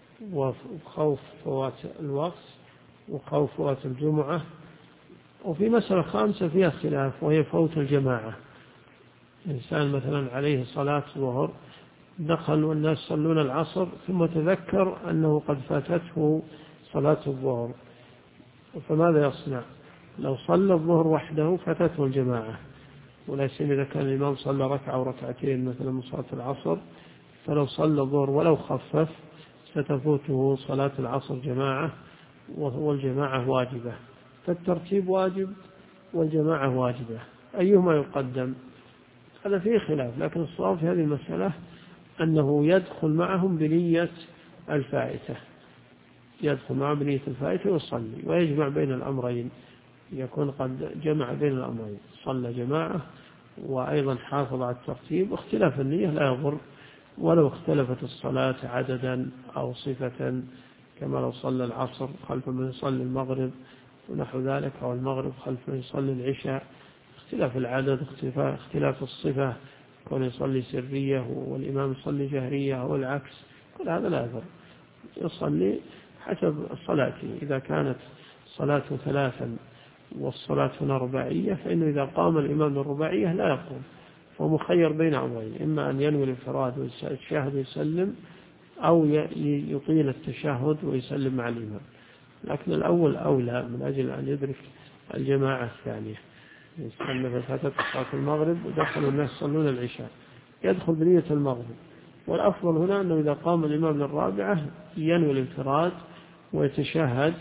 Speaker 2: وخوف فوات الوقت وخوف فوات الجمعة. وفي مسألة خامسة فيها خلاف، وهي فوت الجماعة. إنسان مثلا عليه صلاة ظهر، دخل والناس صلون العصر ثم تذكر أنه قد فاتته صلاة الظهر، فماذا يصنع؟ لو صلى الظهر وحده فاتته الجماعة، ولا سيما إذا كان الإمام صلى ركعة أو ركعتين مثلا من صلاة العصر، فلو صلى الظهر ولو خفف ستفوته صلاة العصر جماعة، وهو الجماعة واجبة، فالترتيب واجب والجماعة واجبة، أيهما يقدم؟ هذا فيه خلاف، لكن الصواب في هذه المسألة أنه يدخل معهم بنية الفائتة، يدخل معهم بنية الفائتة ويصلي ويجمع بين الأمرين، يكون قد جمع بين الأمرين، صلى جماعة وأيضا حافظ على الترتيب. اختلاف النية لا يضر، ولو اختلفت الصلاة عددا أو صفة، كما لو صلى العصر خلف من يصلي المغرب ونحو ذلك، أو المغرب خلف من يصلي العشاء، اختلاف العدد، اختلاف الصفة، كون يصلي سرية والإمام يصلي جهرية أو العكس، كل هذا لا يضر، يصلي حسب صلاته. إذا كانت صلاة ثلاثا والصلاة هنا رباعية، فإنه إذا قام الإمام الرباعية لا يقوم، فهو مخير بين أمرين: إما أن ينوي الانفراد والتشهد ويسلم، أو يطيل التشهد ويسلم مع الإمام، لكن الأول أولى من أجل أن يدرك الجماعة الثانية. مثلا فاتت صلاة المغرب ودخل الناس يصلون العشاء، يدخل بنية المغرب، والأفضل هنا أنه إذا قام الإمام للرابعة ينوي الانفراد ويتشهد،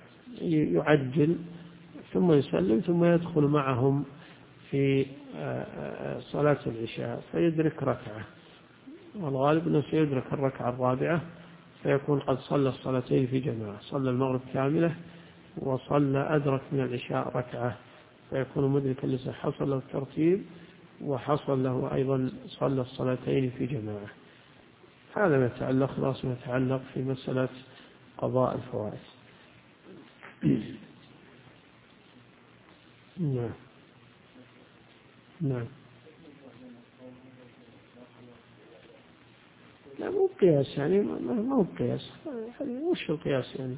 Speaker 2: يعجل ثم يسلم، ثم يدخل معهم في صلاة العشاء فيدرك ركعة، والغالب أنه سيدرك الركعة الرابعة، فيكون قد صلى الصلاتين في جماعة، صلى المغرب كاملة وصلى أدرك من العشاء ركعة، فيكون مدركا لسه حصل له الترتيب وحصل له أيضا صلى الصلاتين في جماعة. هذا ما يتعلق خلاص ما يتعلق في مسألة قضاء الفوائد. نعم نعم. لا مو قياس، يعني ما هو قياس، وش القياس يعني؟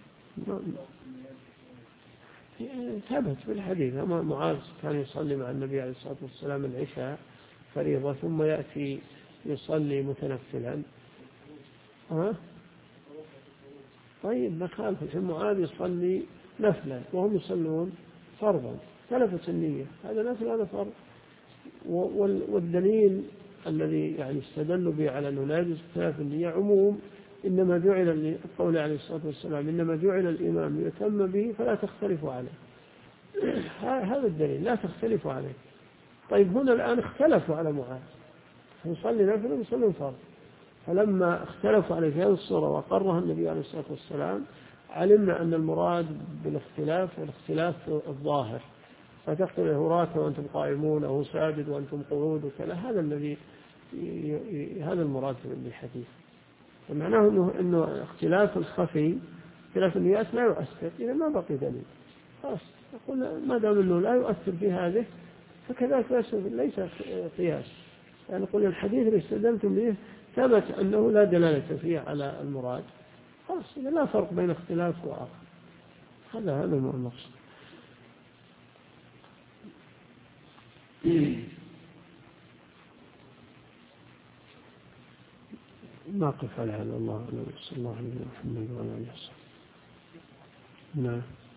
Speaker 2: ثبت في الحديث، أما معاذ كان يصلي مع النبي عليه الصلاة والسلام العشاء فريضة ثم يأتي يصلي متنفلا. طيب ما خالف، الحين معاذ يصلي نفلا وهم يصلون فرضا، ثلثت النية، هذا نفل هذا فرض. والدليل الذي يعني استدلوا به على أنه لا يجوز اختلاف النية عموم، إنما جعل قول عليه الصلاة والسلام إنما جعل الإمام يتم به فلا تختلفوا عليه، هذا الدليل لا تختلفوا عليه. طيب هنا الآن اختلفوا على معاذ، يصلي نفلا ويصلي فرض، فلما اختلفوا عليه في هذه الصورة وقرها النبي عليه الصلاة والسلام، علمنا أن المراد بالاختلاف والاختلاف الظاهر، فتختلف راكع وأنتم قائمون أو ساجد وأنتم قعود وكذا، هذا المراد بالحديث. فمعناه إنه اختلاف الخفي، اختلاف النيات لا يؤثر إذا ما بقي دليل، خلاص نقول ما دام أنه لا يؤثر في هذه فكذلك ليس قياس، يعني نقول الحديث اللي استدلتم به ثبت أنه لا دلالة فيه على المراد، خلاص لا فرق بين اختلاف وآخر، هذا المقصود. نقف على هذا. الله أعلم. صلى الله عليه وسلم وعلى آله وصحبه. نعم.